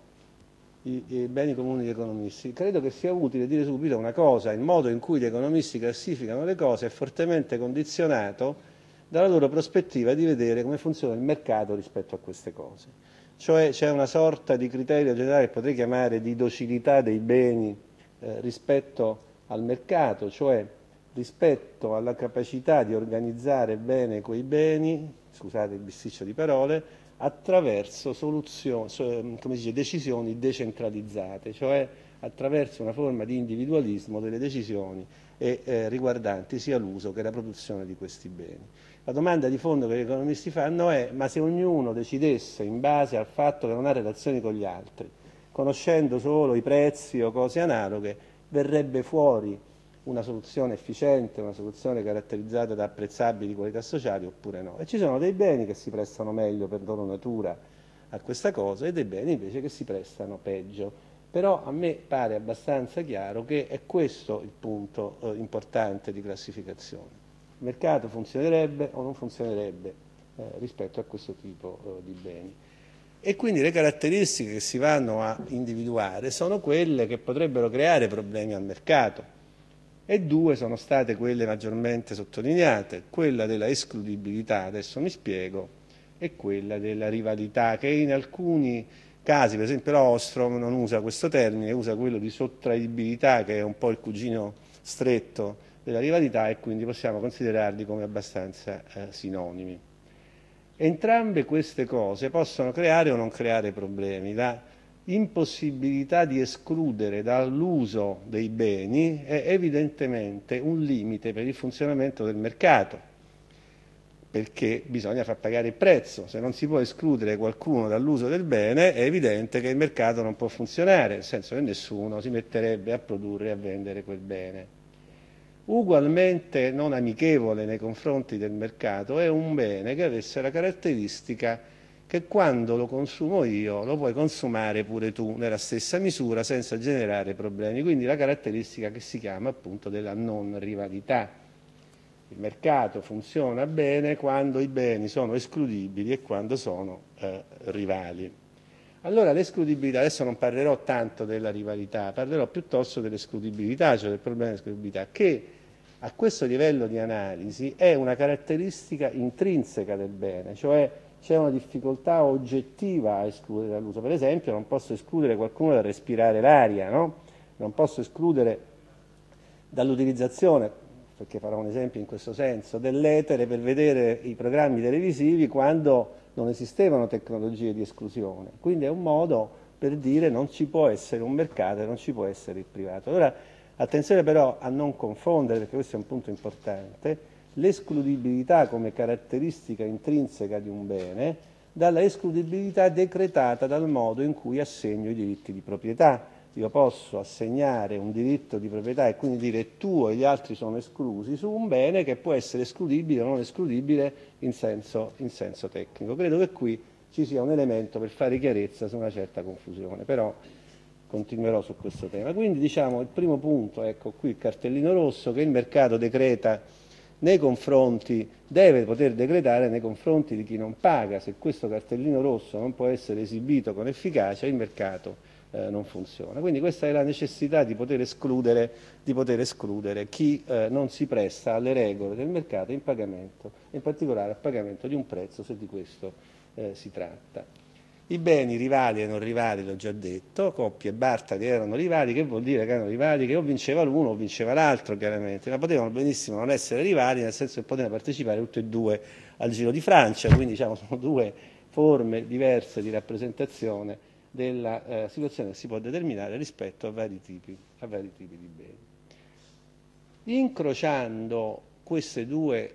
i, i beni comuni gli economisti? Credo che sia utile dire subito una cosa: il modo in cui gli economisti classificano le cose è fortemente condizionato dalla loro prospettiva di vedere come funziona il mercato rispetto a queste cose. Cioè c'è una sorta di criterio generale che potrei chiamare di docilità dei beni eh, rispetto al mercato, cioè rispetto alla capacità di organizzare bene quei beni, scusate il bisticcio di parole, attraverso soluzioni, come si dice, decisioni decentralizzate, cioè attraverso una forma di individualismo delle decisioni e, eh, riguardanti sia l'uso che la produzione di questi beni. La domanda di fondo che gli economisti fanno è: ma se ognuno decidesse in base al fatto che non ha relazioni con gli altri, conoscendo solo i prezzi o cose analoghe, verrebbe fuori una soluzione efficiente, una soluzione caratterizzata da apprezzabili qualità sociali oppure no? E ci sono dei beni che si prestano meglio per loro natura a questa cosa e dei beni invece che si prestano peggio. Però a me pare abbastanza chiaro che è questo il punto eh, importante di classificazione. Il mercato funzionerebbe o non funzionerebbe eh, rispetto a questo tipo eh, di beni. E quindi le caratteristiche che si vanno a individuare sono quelle che potrebbero creare problemi al mercato. E due sono state quelle maggiormente sottolineate: quella della escludibilità, adesso mi spiego, e quella della rivalità, che in alcuni casi, per esempio l'Ostrom non usa questo termine, usa quello di sottraibilità, che è un po' il cugino stretto della rivalità, e quindi possiamo considerarli come abbastanza eh, sinonimi. Entrambe queste cose possono creare o non creare problemi. La impossibilità di escludere dall'uso dei beni è evidentemente un limite per il funzionamento del mercato, perché bisogna far pagare il prezzo. Se non si può escludere qualcuno dall'uso del bene, è evidente che il mercato non può funzionare, nel senso che nessuno si metterebbe a produrre e a vendere quel bene. Ugualmente non amichevole nei confronti del mercato è un bene che avesse la caratteristica che quando lo consumo io lo puoi consumare pure tu nella stessa misura senza generare problemi, quindi la caratteristica che si chiama appunto della non rivalità. Il mercato funziona bene quando i beni sono escludibili e quando sono eh, rivali. Allora l'escludibilità, adesso non parlerò tanto della rivalità, parlerò piuttosto dell'escludibilità, cioè del problema dell'escludibilità, che a questo livello di analisi è una caratteristica intrinseca del bene, cioè c'è una difficoltà oggettiva a escludere dall'uso. Per esempio non posso escludere qualcuno dal respirare l'aria, no? Non posso escludere dall'utilizzazione, perché farò un esempio in questo senso, dell'etere per vedere i programmi televisivi quando non esistevano tecnologie di esclusione. Quindi è un modo per dire non ci può essere un mercato e non ci può essere il privato. Allora attenzione però a non confondere, perché questo è un punto importante, l'escludibilità come caratteristica intrinseca di un bene dalla escludibilità decretata dal modo in cui assegno i diritti di proprietà. Io posso assegnare un diritto di proprietà e quindi dire è tuo e gli altri sono esclusi su un bene che può essere escludibile o non escludibile in senso, in senso tecnico. Credo che qui ci sia un elemento per fare chiarezza su una certa confusione, però continuerò su questo tema. Quindi diciamo il primo punto, ecco qui il cartellino rosso, che il mercato decreta nei confronti, deve poter decretare nei confronti di chi non paga. Se questo cartellino rosso non può essere esibito con efficacia, il mercato eh, non funziona. Quindi questa è la necessità di poter escludere, di poter escludere chi eh, non si presta alle regole del mercato in pagamento, in particolare al pagamento di un prezzo, se di questo eh, si tratta. I beni rivali e non rivali, l'ho già detto, Coppi e Bartali erano rivali, che vuol dire che erano rivali che o vinceva l'uno o vinceva l'altro, chiaramente, ma potevano benissimo non essere rivali, nel senso che potevano partecipare tutti e due al Giro di Francia, quindi diciamo sono due forme diverse di rappresentazione della eh, situazione che si può determinare rispetto a vari tipi, a vari tipi di beni. Incrociando queste due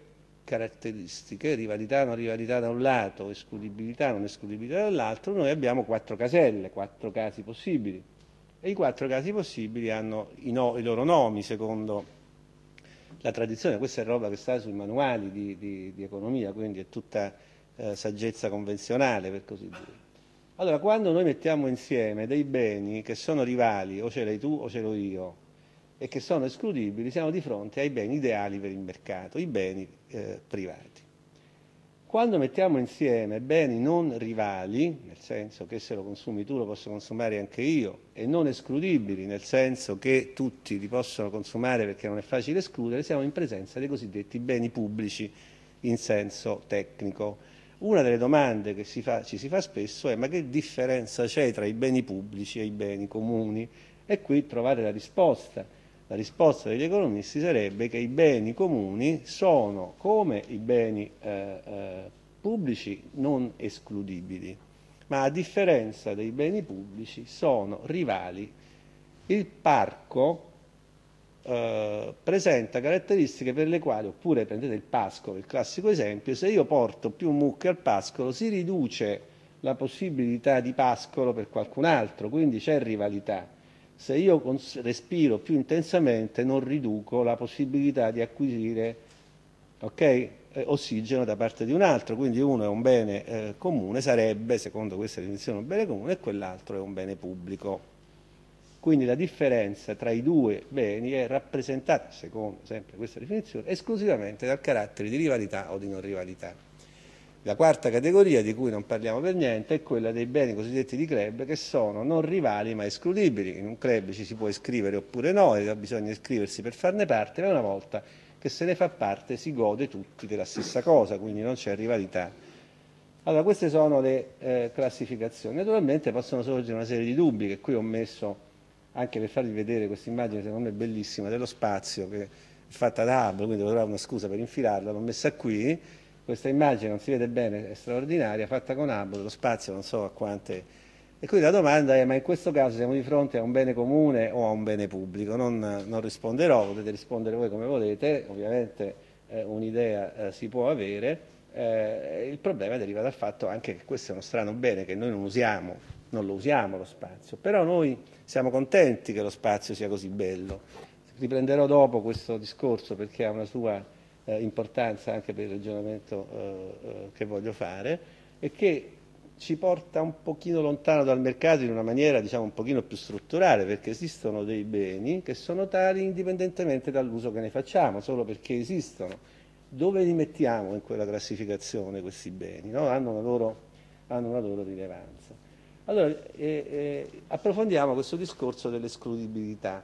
caratteristiche, rivalità, non rivalità da un lato, escludibilità, non escludibilità dall'altro, noi abbiamo quattro caselle, quattro casi possibili. E i quattro casi possibili hanno i, no, i loro nomi secondo la tradizione. Questa è roba che sta sui manuali di, di, di economia, quindi è tutta eh, saggezza convenzionale, per così dire. Allora, quando noi mettiamo insieme dei beni che sono rivali, o ce l'hai tu o ce l'ho io, e che sono escludibili, siamo di fronte ai beni ideali per il mercato, i beni eh, privati. Quando mettiamo insieme beni non rivali, nel senso che se lo consumi tu lo posso consumare anche io, e non escludibili, nel senso che tutti li possono consumare perché non è facile escludere, siamo in presenza dei cosiddetti beni pubblici in senso tecnico. Una delle domande che si fa, ci si fa spesso è: ma che differenza c'è tra i beni pubblici e i beni comuni? E qui trovate la risposta. La risposta degli economisti sarebbe che i beni comuni sono, come i beni eh, eh, pubblici, non escludibili, ma a differenza dei beni pubblici sono rivali. Il parco eh, presenta caratteristiche per le quali, oppure prendete il pascolo, il classico esempio, se io porto più mucche al pascolo si riduce la possibilità di pascolo per qualcun altro, quindi c'è rivalità. Se io respiro più intensamente non riduco la possibilità di acquisire okay, eh, ossigeno da parte di un altro, quindi uno è un bene eh, comune, sarebbe, secondo questa definizione, un bene comune, e quell'altro è un bene pubblico. Quindi la differenza tra i due beni è rappresentata, secondo sempre questa definizione, esclusivamente dal carattere di rivalità o di non rivalità. La quarta categoria, di cui non parliamo per niente, è quella dei beni cosiddetti di club, che sono non rivali ma escludibili. In un club ci si può iscrivere oppure no, e bisogna iscriversi per farne parte, ma una volta che se ne fa parte si gode tutti della stessa cosa, quindi non c'è rivalità. Allora, queste sono le eh, classificazioni. Naturalmente possono sorgere una serie di dubbi, che qui ho messo anche per farvi vedere questa immagine, secondo me bellissima, dello spazio, che è fatta da Hubble, quindi dovrò una scusa per infilarla, l'ho messa qui. Questa immagine non si vede bene, è straordinaria, fatta con Hubble, lo spazio non so a quante. E quindi la domanda è: ma in questo caso siamo di fronte a un bene comune o a un bene pubblico? Non, non risponderò, potete rispondere voi come volete, ovviamente eh, un'idea eh, si può avere. Eh, il problema deriva dal fatto anche che questo è uno strano bene che noi non usiamo, non lo usiamo lo spazio, però noi siamo contenti che lo spazio sia così bello. Riprenderò dopo questo discorso perché ha una sua Eh, importanza anche per il ragionamento eh, eh, che voglio fare, e che ci porta un pochino lontano dal mercato in una maniera, diciamo, un pochino più strutturale, perché esistono dei beni che sono tali indipendentemente dall'uso che ne facciamo, solo perché esistono. Dove li mettiamo in quella classificazione questi beni? No? Hanno una loro, hanno una loro rilevanza. Allora, eh, eh, approfondiamo questo discorso dell'escludibilità.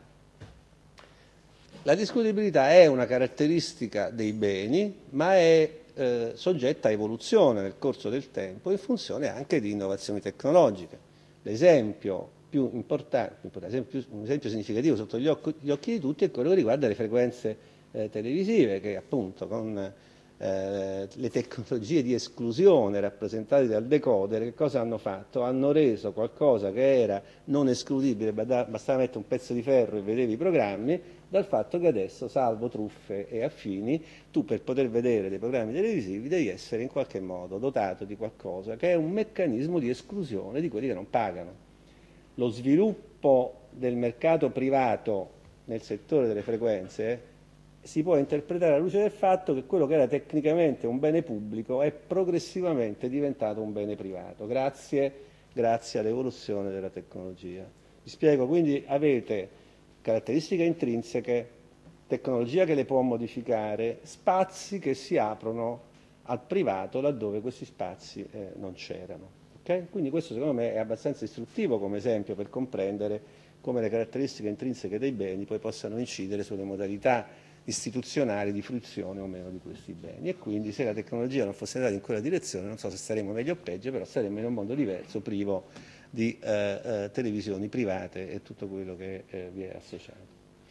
La discutibilità è una caratteristica dei beni, ma è eh, soggetta a evoluzione nel corso del tempo in funzione anche di innovazioni tecnologiche. L'esempio più importante, un esempio significativo sotto gli occhi, gli occhi di tutti è quello che riguarda le frequenze eh, televisive, che appunto con eh, le tecnologie di esclusione rappresentate dal decoder, che cosa hanno fatto? Hanno reso qualcosa che era non escludibile, bastava mettere un pezzo di ferro e vedevi i programmi, dal fatto che adesso, salvo truffe e affini, tu per poter vedere dei programmi televisivi devi essere in qualche modo dotato di qualcosa che è un meccanismo di esclusione di quelli che non pagano. Lo sviluppo del mercato privato nel settore delle frequenze si può interpretare alla luce del fatto che quello che era tecnicamente un bene pubblico è progressivamente diventato un bene privato, grazie, grazie all'evoluzione della tecnologia. Vi spiego, quindi avete caratteristiche intrinseche, tecnologia che le può modificare, spazi che si aprono al privato laddove questi spazi eh, non c'erano. Okay? Quindi questo secondo me è abbastanza istruttivo come esempio per comprendere come le caratteristiche intrinseche dei beni poi possano incidere sulle modalità istituzionali di fruizione o meno di questi beni. E quindi se la tecnologia non fosse andata in quella direzione, non so se staremmo meglio o peggio, però saremmo in un mondo diverso, privo di eh, eh, televisioni private e tutto quello che eh, vi è associato.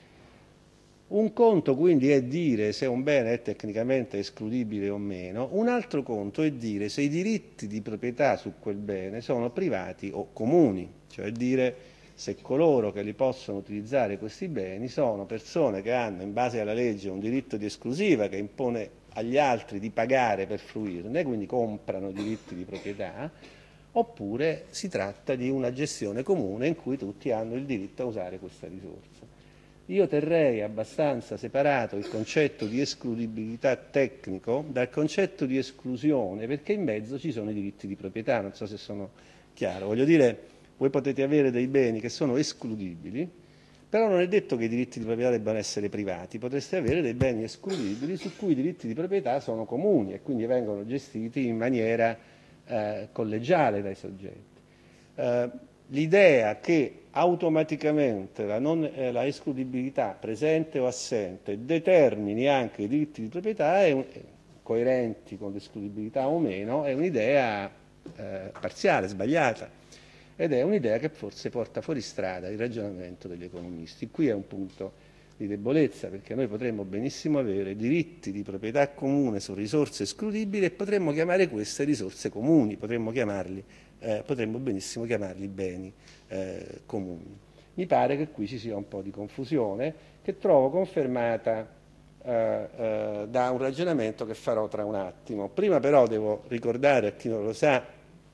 Un conto quindi è dire se un bene è tecnicamente escludibile o meno, un altro conto è dire se i diritti di proprietà su quel bene sono privati o comuni, cioè dire se coloro che li possono utilizzare questi beni sono persone che hanno in base alla legge un diritto di esclusiva che impone agli altri di pagare per fruirne, quindi comprano diritti di proprietà, oppure si tratta di una gestione comune in cui tutti hanno il diritto a usare questa risorsa. Io terrei abbastanza separato il concetto di escludibilità tecnico dal concetto di esclusione, perché in mezzo ci sono i diritti di proprietà, non so se sono chiaro. Voglio dire, voi potete avere dei beni che sono escludibili, però non è detto che i diritti di proprietà debbano essere privati, potreste avere dei beni escludibili su cui i diritti di proprietà sono comuni e quindi vengono gestiti in maniera eh, collegiale dai soggetti. Eh, l'idea che automaticamente la, non, eh, la escludibilità presente o assente determini anche i diritti di proprietà è un, coerenti con l'escludibilità o meno, è un'idea eh, parziale, sbagliata, ed è un'idea che forse porta fuori strada il ragionamento degli economisti. Qui è un punto di debolezza, perché noi potremmo benissimo avere diritti di proprietà comune su risorse escludibili e potremmo chiamare queste risorse comuni, potremmo chiamarli Eh, potremmo benissimo chiamarli beni eh, comuni. Mi pare che qui ci sia un po' di confusione che trovo confermata eh, eh, da un ragionamento che farò tra un attimo. Prima però devo ricordare a chi non lo sa,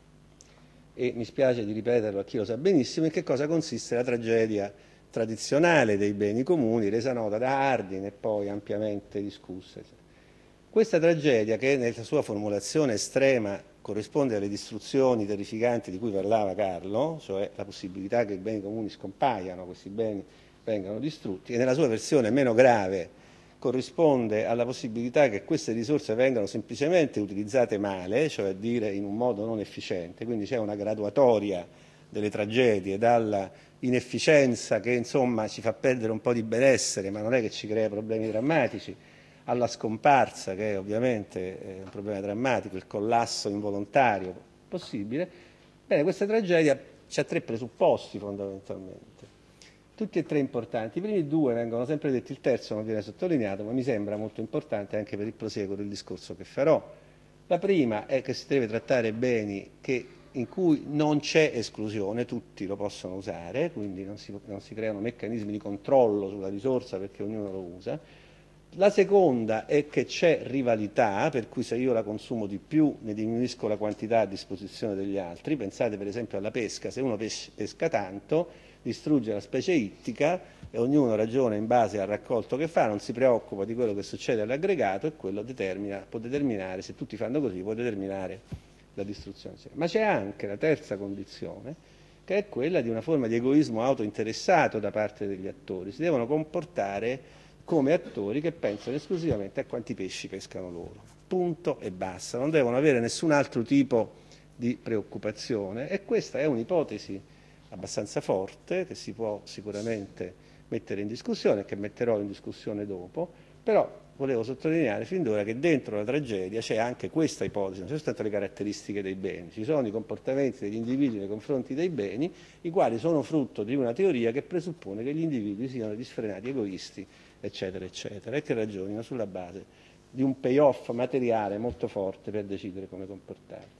e mi spiace di ripeterlo a chi lo sa benissimo, in che cosa consiste la tragedia tradizionale dei beni comuni, resa nota da Harding e poi ampiamente discussa. Questa tragedia, che nella sua formulazione estrema corrisponde alle distruzioni terrificanti di cui parlava Carlo, cioè la possibilità che i beni comuni scompaiano, questi beni vengano distrutti, e nella sua versione meno grave corrisponde alla possibilità che queste risorse vengano semplicemente utilizzate male, cioè a dire in un modo non efficiente, quindi c'è una graduatoria delle tragedie dalla inefficienza che insomma ci fa perdere un po' di benessere, ma non è che ci crea problemi drammatici, alla scomparsa, che è ovviamente è un problema drammatico, il collasso involontario possibile. Bene, questa tragedia ha tre presupposti fondamentalmente, tutti e tre importanti. I primi due vengono sempre detti, il terzo non viene sottolineato, ma mi sembra molto importante anche per il proseguo del discorso che farò. La prima è che si deve trattare beni che, in cui non c'è esclusione, tutti lo possono usare, quindi non si, non si creano meccanismi di controllo sulla risorsa perché ognuno lo usa. La seconda è che c'è rivalità, per cui se io la consumo di più ne diminuisco la quantità a disposizione degli altri. Pensate per esempio alla pesca, se uno pesca tanto distrugge la specie ittica e ognuno ragiona in base al raccolto che fa, non si preoccupa di quello che succede all'aggregato e quello determina, può determinare, se tutti fanno così, può determinare la distruzione. Ma c'è anche la terza condizione, che è quella di una forma di egoismo autointeressato da parte degli attori. Si devono comportare come attori che pensano esclusivamente a quanti pesci pescano loro, punto e basta, non devono avere nessun altro tipo di preoccupazione, e questa è un'ipotesi abbastanza forte che si può sicuramente mettere in discussione, che metterò in discussione dopo, però volevo sottolineare fin d'ora che dentro la tragedia c'è anche questa ipotesi, non sono soltanto le caratteristiche dei beni, ci sono i comportamenti degli individui nei confronti dei beni, i quali sono frutto di una teoria che presuppone che gli individui siano disfrenati egoisti, eccetera, eccetera, e che ragionino sulla base di un payoff materiale molto forte per decidere come comportarsi.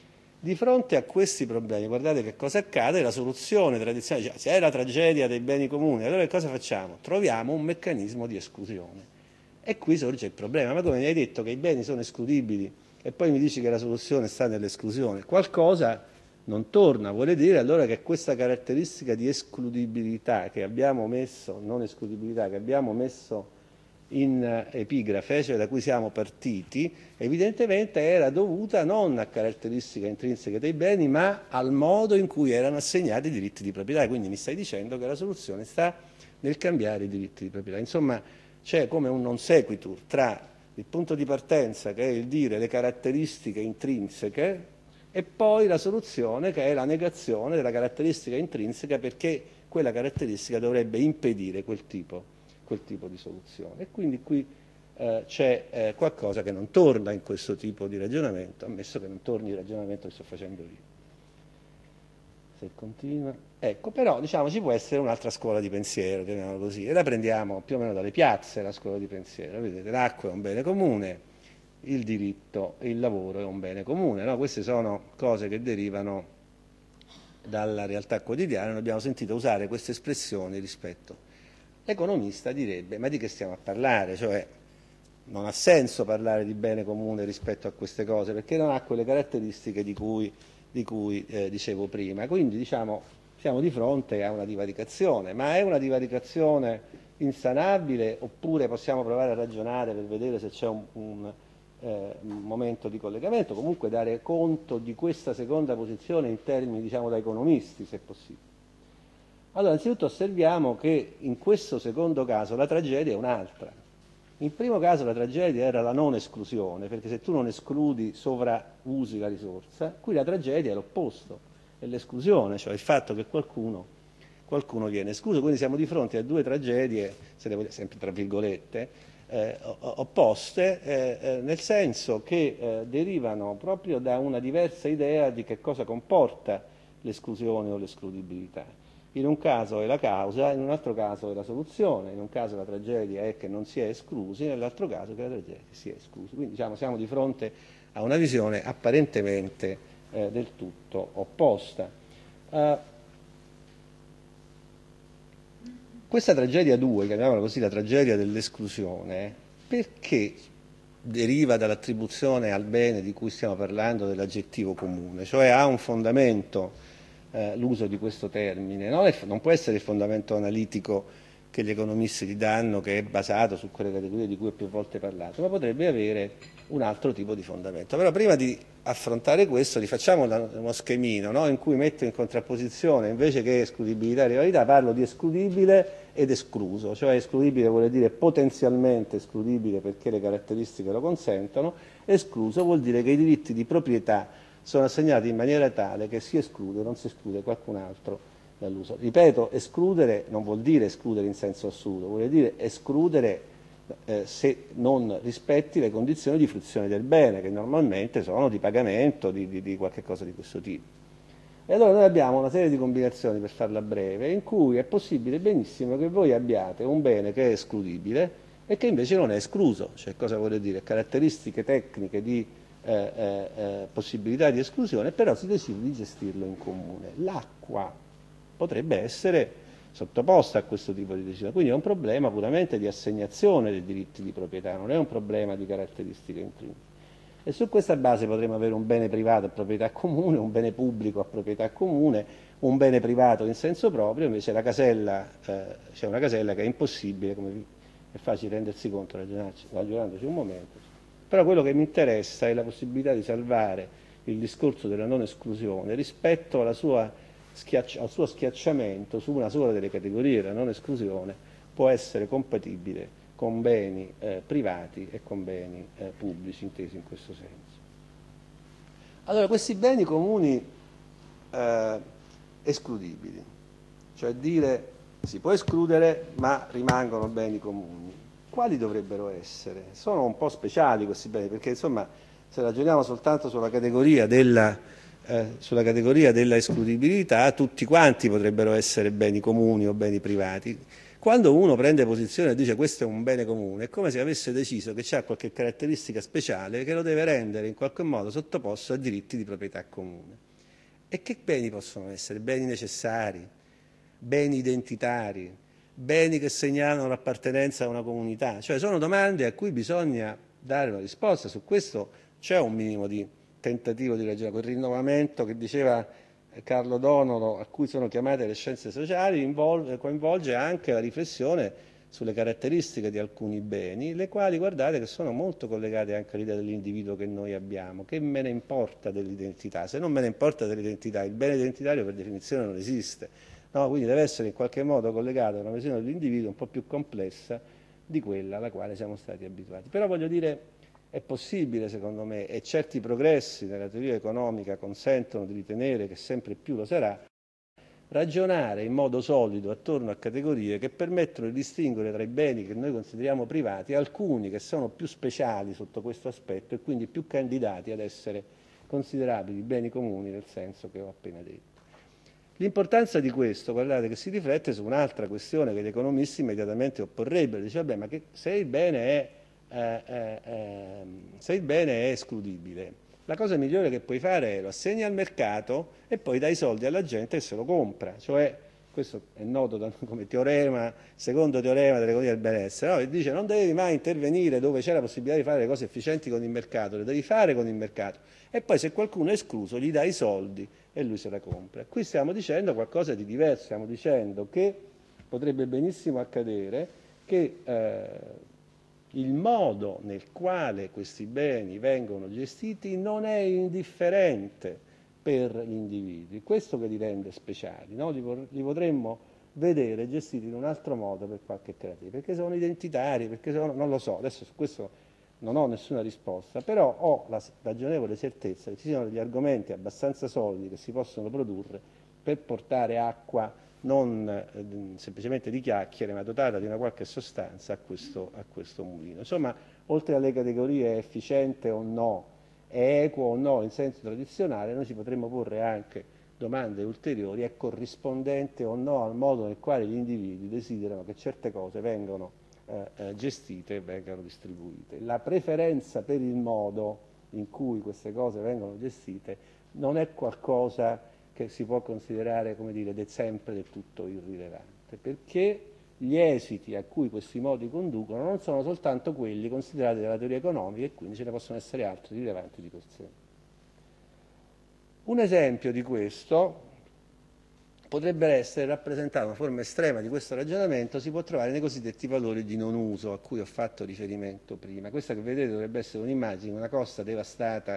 Di fronte a questi problemi, guardate che cosa accade, la soluzione tradizionale, cioè, se è la tragedia dei beni comuni, allora che cosa facciamo? Troviamo un meccanismo di esclusione. E qui sorge il problema, ma come mi hai detto che i beni sono escludibili e poi mi dici che la soluzione sta nell'esclusione? Qualcosa non torna, vuole dire allora che questa caratteristica di escludibilità che abbiamo messo, non escludibilità, che abbiamo messo in epigrafe, cioè da cui siamo partiti, evidentemente era dovuta non a caratteristiche intrinseche dei beni, ma al modo in cui erano assegnati i diritti di proprietà. Quindi mi stai dicendo che la soluzione sta nel cambiare i diritti di proprietà. Insomma, c'è come un non sequitur tra il punto di partenza, che è il dire le caratteristiche intrinseche, e poi la soluzione, che è la negazione della caratteristica intrinseca, perché quella caratteristica dovrebbe impedire quel tipo, quel tipo di soluzione. E quindi qui eh, c'è eh, qualcosa che non torna in questo tipo di ragionamento, ammesso che non torni il ragionamento che sto facendo io. Se continua. Ecco, però diciamo ci può essere un'altra scuola di pensiero, chiamiamola così, e la prendiamo più o meno dalle piazze, la scuola di pensiero. Vedete, l'acqua è un bene comune, il diritto e il lavoro è un bene comune, no? Queste sono cose che derivano dalla realtà quotidiana, noi abbiamo sentito usare queste espressioni rispetto. L'economista direbbe, ma di che stiamo a parlare? Cioè, non ha senso parlare di bene comune rispetto a queste cose, perché non ha quelle caratteristiche di cui, di cui eh, dicevo prima. Quindi diciamo, siamo di fronte a una divaricazione, ma è una divaricazione insanabile oppure possiamo provare a ragionare per vedere se c'è un, un, eh, un momento di collegamento, comunque dare conto di questa seconda posizione in termini, diciamo, da economisti, se possibile. Allora, innanzitutto osserviamo che in questo secondo caso la tragedia è un'altra. In primo caso la tragedia era la non esclusione, perché se tu non escludi sovrausi la risorsa, qui la tragedia è l'opposto, è l'esclusione, cioè il fatto che qualcuno, qualcuno viene escluso. Quindi siamo di fronte a due tragedie, se le voglio, sempre tra virgolette, eh, opposte, eh, eh, nel senso che eh, derivano proprio da una diversa idea di che cosa comporta l'esclusione o l'escludibilità. In un caso è la causa, in un altro caso è la soluzione, in un caso la tragedia è che non si è esclusi, nell'altro caso che la tragedia è che si è esclusi. Quindi diciamo, siamo di fronte a una visione apparentemente eh, del tutto opposta. Uh, questa tragedia due, chiamiamola così, la tragedia dell'esclusione, perché deriva dall'attribuzione al bene di cui stiamo parlando dell'aggettivo comune, cioè ha un fondamento. Eh, l'uso di questo termine, no? Non può essere il fondamento analitico che gli economisti gli danno, che è basato su quelle categorie di cui ho più volte parlato, ma potrebbe avere un altro tipo di fondamento. Però prima di affrontare questo rifacciamo uno schemino, no? In cui metto in contrapposizione, invece che escludibilità e rivalità, parlo di escludibile ed escluso, cioè escludibile vuol dire potenzialmente escludibile perché le caratteristiche lo consentono, escluso vuol dire che i diritti di proprietà sono assegnati in maniera tale che si esclude o non si esclude qualcun altro dall'uso. Ripeto, escludere non vuol dire escludere in senso assoluto, vuol dire escludere eh, se non rispetti le condizioni di fruizione del bene, che normalmente sono di pagamento, di, di, di qualche cosa di questo tipo. E allora noi abbiamo una serie di combinazioni, per farla breve, in cui è possibile benissimo che voi abbiate un bene che è escludibile e che invece non è escluso. Cioè, cosa vuol dire? Caratteristiche tecniche di Eh, eh, eh, possibilità di esclusione, però si decide di gestirlo in comune. L'acqua potrebbe essere sottoposta a questo tipo di decisione, quindi è un problema puramente di assegnazione dei diritti di proprietà, non è un problema di caratteristiche intrinseche. E su questa base potremo avere un bene privato a proprietà comune, un bene pubblico a proprietà comune, un bene privato in senso proprio, invece la casella, eh, c'è una casella che è impossibile, come è facile rendersi conto ragionandoci un momento. Però quello che mi interessa è la possibilità di salvare il discorso della non esclusione rispetto alla sua schiacci- al suo schiacciamento su una sola delle categorie della non esclusione può essere compatibile con beni eh, privati e con beni eh, pubblici, intesi in questo senso. Allora, questi beni comuni eh, escludibili, cioè dire si può escludere ma rimangono beni comuni. Quali dovrebbero essere? Sono un po' speciali questi beni, perché insomma se ragioniamo soltanto sulla categoria della, eh, sulla categoria della escludibilità, tutti quanti potrebbero essere beni comuni o beni privati. Quando uno prende posizione e dice questo è un bene comune, è come se avesse deciso che ha qualche caratteristica speciale che lo deve rendere in qualche modo sottoposto a diritti di proprietà comune. E che beni possono essere? Beni necessari, beni identitari, beni che segnalano l'appartenenza a una comunità, cioè sono domande a cui bisogna dare una risposta. Su questo c'è un minimo di tentativo di ragionare, quel rinnovamento che diceva Carlo Donolo a cui sono chiamate le scienze sociali involve, coinvolge anche la riflessione sulle caratteristiche di alcuni beni, le quali guardate che sono molto collegate anche all'idea dell'individuo che noi abbiamo. Che me ne importa dell'identità? Se non me ne importa dell'identità, il bene identitario per definizione non esiste. No, quindi deve essere in qualche modo collegato a una visione dell'individuo un po' più complessa di quella alla quale siamo stati abituati. Però voglio dire, è possibile secondo me, e certi progressi nella teoria economica consentono di ritenere che sempre più lo sarà, ragionare in modo solido attorno a categorie che permettono di distinguere tra i beni che noi consideriamo privati alcuni che sono più speciali sotto questo aspetto e quindi più candidati ad essere considerabili beni comuni nel senso che ho appena detto. L'importanza di questo, guardate, che si riflette su un'altra questione che gli economisti immediatamente opporrebbero. Dice, vabbè, ma che se il bene è, eh, eh, eh, se il bene è escludibile, la cosa migliore che puoi fare è lo assegni al mercato e poi dai soldi alla gente e se lo compra. Cioè, questo è noto da, come teorema, secondo teorema dell'economia del benessere, no? E dice non devi mai intervenire dove c'è la possibilità di fare le cose efficienti con il mercato, le devi fare con il mercato, e poi se qualcuno è escluso gli dai i soldi e lui se la compra. Qui stiamo dicendo qualcosa di diverso, stiamo dicendo che potrebbe benissimo accadere che eh, il modo nel quale questi beni vengono gestiti non è indifferente per gli individui, questo che li rende speciali, no? li, li potremmo vedere gestiti in un altro modo per qualche creativo, perché sono identitari, perché sono, non lo so, adesso su questo non ho nessuna risposta, però ho la ragionevole certezza che ci siano degli argomenti abbastanza solidi che si possono produrre per portare acqua non eh, semplicemente di chiacchiere, ma dotata di una qualche sostanza a questo, a questo mulino. Insomma, oltre alle categorie efficiente o no, è equo o no in senso tradizionale, noi ci potremmo porre anche domande ulteriori: è corrispondente o no al modo nel quale gli individui desiderano che certe cose vengano eh, eh, gestite e vengano distribuite. La preferenza per il modo in cui queste cose vengono gestite non è qualcosa che si può considerare, come dire, del sempre del tutto irrilevante, perché gli esiti a cui questi modi conducono non sono soltanto quelli considerati dalla teoria economica, e quindi ce ne possono essere altri rilevanti di per sé. Un esempio di questo potrebbe essere rappresentato, una forma estrema di questo ragionamento si può trovare nei cosiddetti valori di non uso a cui ho fatto riferimento prima. Questa che vedete dovrebbe essere un'immagine, una costa devastata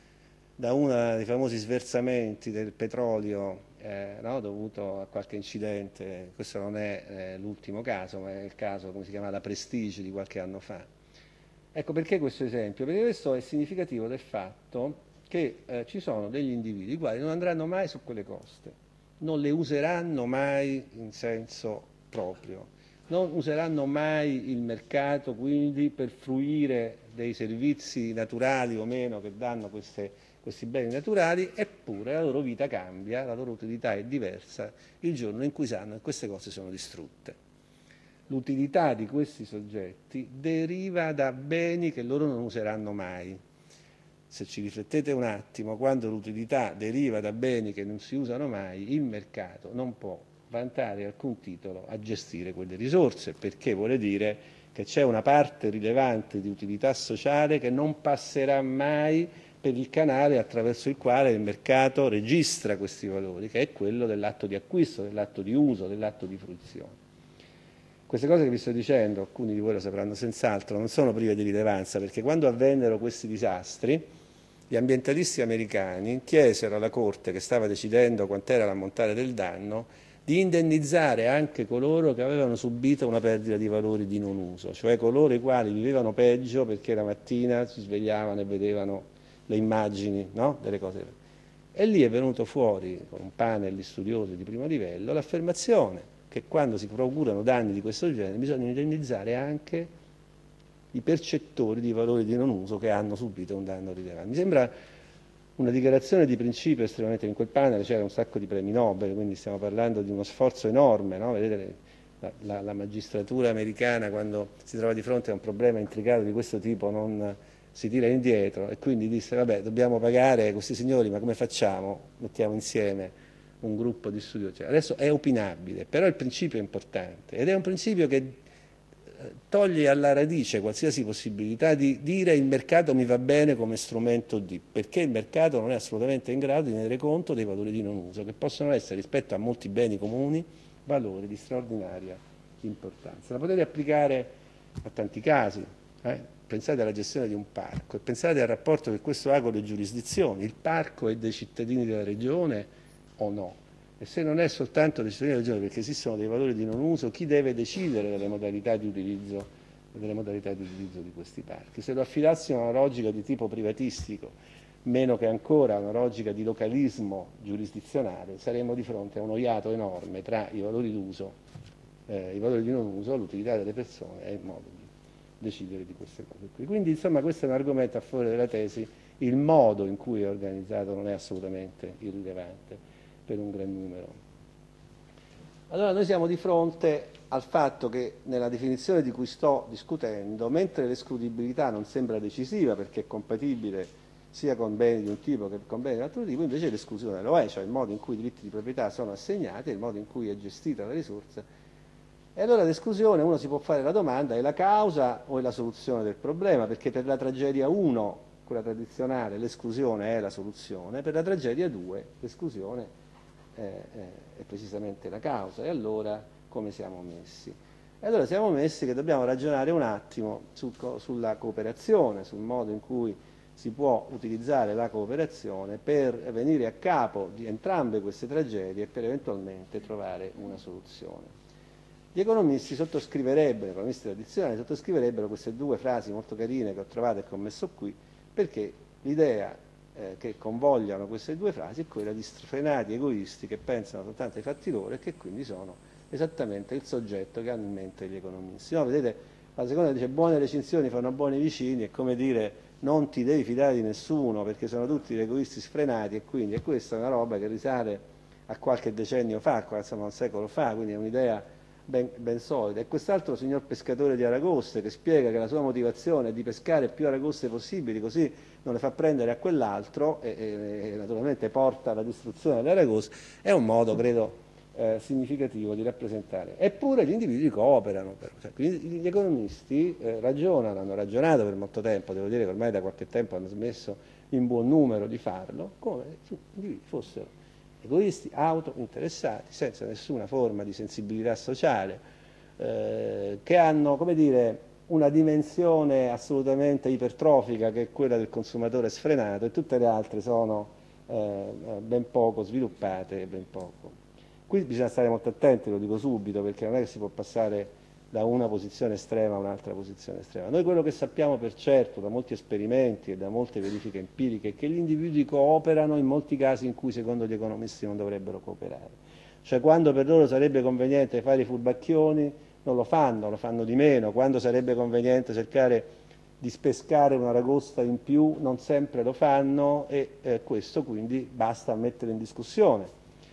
da uno dei famosi sversamenti del petrolio eh, no, dovuto a qualche incidente. Questo non è eh, l'ultimo caso, ma è il caso, come si chiama, la Prestige di qualche anno fa. Ecco perché questo esempio, perché questo è significativo del fatto che eh, ci sono degli individui i quali non andranno mai su quelle coste, non le useranno mai in senso proprio, non useranno mai il mercato quindi per fruire dei servizi naturali o meno che danno queste questi beni naturali, eppure la loro vita cambia, la loro utilità è diversa il giorno in cui sanno che queste cose sono distrutte. L'utilità di questi soggetti deriva da beni che loro non useranno mai. Se ci riflettete un attimo, quando l'utilità deriva da beni che non si usano mai, il mercato non può vantare alcun titolo a gestire quelle risorse, perché vuole dire che c'è una parte rilevante di utilità sociale che non passerà mai per il canale attraverso il quale il mercato registra questi valori, che è quello dell'atto di acquisto, dell'atto di uso, dell'atto di fruizione. Queste cose che vi sto dicendo, alcuni di voi lo sapranno senz'altro, non sono prive di rilevanza, perché quando avvennero questi disastri, gli ambientalisti americani chiesero alla Corte, che stava decidendo quant'era l'ammontare del danno, di indennizzare anche coloro che avevano subito una perdita di valori di non uso, cioè coloro i quali vivevano peggio perché la mattina si svegliavano e vedevano le immagini, no? Delle cose. E lì è venuto fuori, con un panel di studiosi di primo livello, l'affermazione che quando si procurano danni di questo genere bisogna indennizzare anche i percettori di valori di non uso che hanno subito un danno rilevante. Mi sembra una dichiarazione di principio estremamente. In quel panel c'era un sacco di premi Nobel, quindi stiamo parlando di uno sforzo enorme, no? Vedete la, la, la magistratura americana, quando si trova di fronte a un problema intricato di questo tipo, non si tira indietro, e quindi disse: vabbè, dobbiamo pagare questi signori, ma come facciamo? Mettiamo insieme un gruppo di studiosi. Cioè, adesso è opinabile, però il principio è importante, ed è un principio che toglie alla radice qualsiasi possibilità di dire il mercato mi va bene come strumento di, perché il mercato non è assolutamente in grado di tenere conto dei valori di non uso, che possono essere, rispetto a molti beni comuni, valori di straordinaria importanza. La potete applicare a tanti casi. Eh? Pensate alla gestione di un parco e pensate al rapporto che questo ha con le giurisdizioni. Il parco è dei cittadini della regione o no? E se non è soltanto dei cittadini della regione, perché esistono dei valori di non uso, chi deve decidere delle modalità di utilizzo, delle modalità di utilizzo di questi parchi? Se lo affidassimo a una logica di tipo privatistico, meno che ancora a una logica di localismo giurisdizionale, saremmo di fronte a uno iato enorme tra i valori d'uso, eh, i valori di non uso, l'utilità delle persone e il modo di decidere di queste cose qui. Quindi insomma questo è un argomento a favore della tesi: il modo in cui è organizzato non è assolutamente irrilevante per un gran numero. Allora noi siamo di fronte al fatto che nella definizione di cui sto discutendo, mentre l'escludibilità non sembra decisiva perché è compatibile sia con beni di un tipo che con beni di un altro tipo, invece l'esclusione lo è, cioè il modo in cui i diritti di proprietà sono assegnati, il modo in cui è gestita la risorsa. E allora l'esclusione, uno si può fare la domanda, è la causa o è la soluzione del problema? Perché per la tragedia uno, quella tradizionale, l'esclusione è la soluzione, per la tragedia due l'esclusione è, è, è precisamente la causa. E allora come siamo messi? E allora siamo messi che dobbiamo ragionare un attimo su, sulla cooperazione, sul modo in cui si può utilizzare la cooperazione per venire a capo di entrambe queste tragedie e per eventualmente trovare una soluzione. Gli economisti sottoscriverebbero, gli economisti tradizionali sottoscriverebbero queste due frasi molto carine che ho trovato e che ho messo qui, perché l'idea eh, che convogliano queste due frasi è quella di sfrenati egoisti che pensano soltanto ai fatti loro e che quindi sono esattamente il soggetto che hanno in mente gli economisti. No, vedete, la seconda dice buone recinzioni fanno buoni vicini, è come dire non ti devi fidare di nessuno perché sono tutti egoisti sfrenati, e quindi e questa è una roba che risale a qualche decennio fa, insomma un secolo fa, quindi è un'idea ben, ben solida. E quest'altro signor pescatore di aragoste che spiega che la sua motivazione è di pescare più aragoste possibili, così non le fa prendere a quell'altro e, e, e naturalmente porta alla distruzione delle aragoste, è un modo, credo, Eh, significativo di rappresentare. Eppure gli individui cooperano, però. Cioè, gli economisti eh, ragionano, hanno ragionato per molto tempo, devo dire che ormai da qualche tempo hanno smesso in buon numero di farlo, come se gli individui fossero egoisti, auto-interessati, senza nessuna forma di sensibilità sociale, eh, che hanno, come dire, una dimensione assolutamente ipertrofica che è quella del consumatore sfrenato, e tutte le altre sono eh, ben poco sviluppate e ben poco. Qui bisogna stare molto attenti, lo dico subito, perché non è che si può passare da una posizione estrema a un'altra posizione estrema. Noi quello che sappiamo per certo da molti esperimenti e da molte verifiche empiriche è che gli individui cooperano in molti casi in cui secondo gli economisti non dovrebbero cooperare. Cioè quando per loro sarebbe conveniente fare i furbacchioni non lo fanno, lo fanno di meno, quando sarebbe conveniente cercare di spescare una aragosta in più non sempre lo fanno, e eh, questo quindi basta mettere in discussione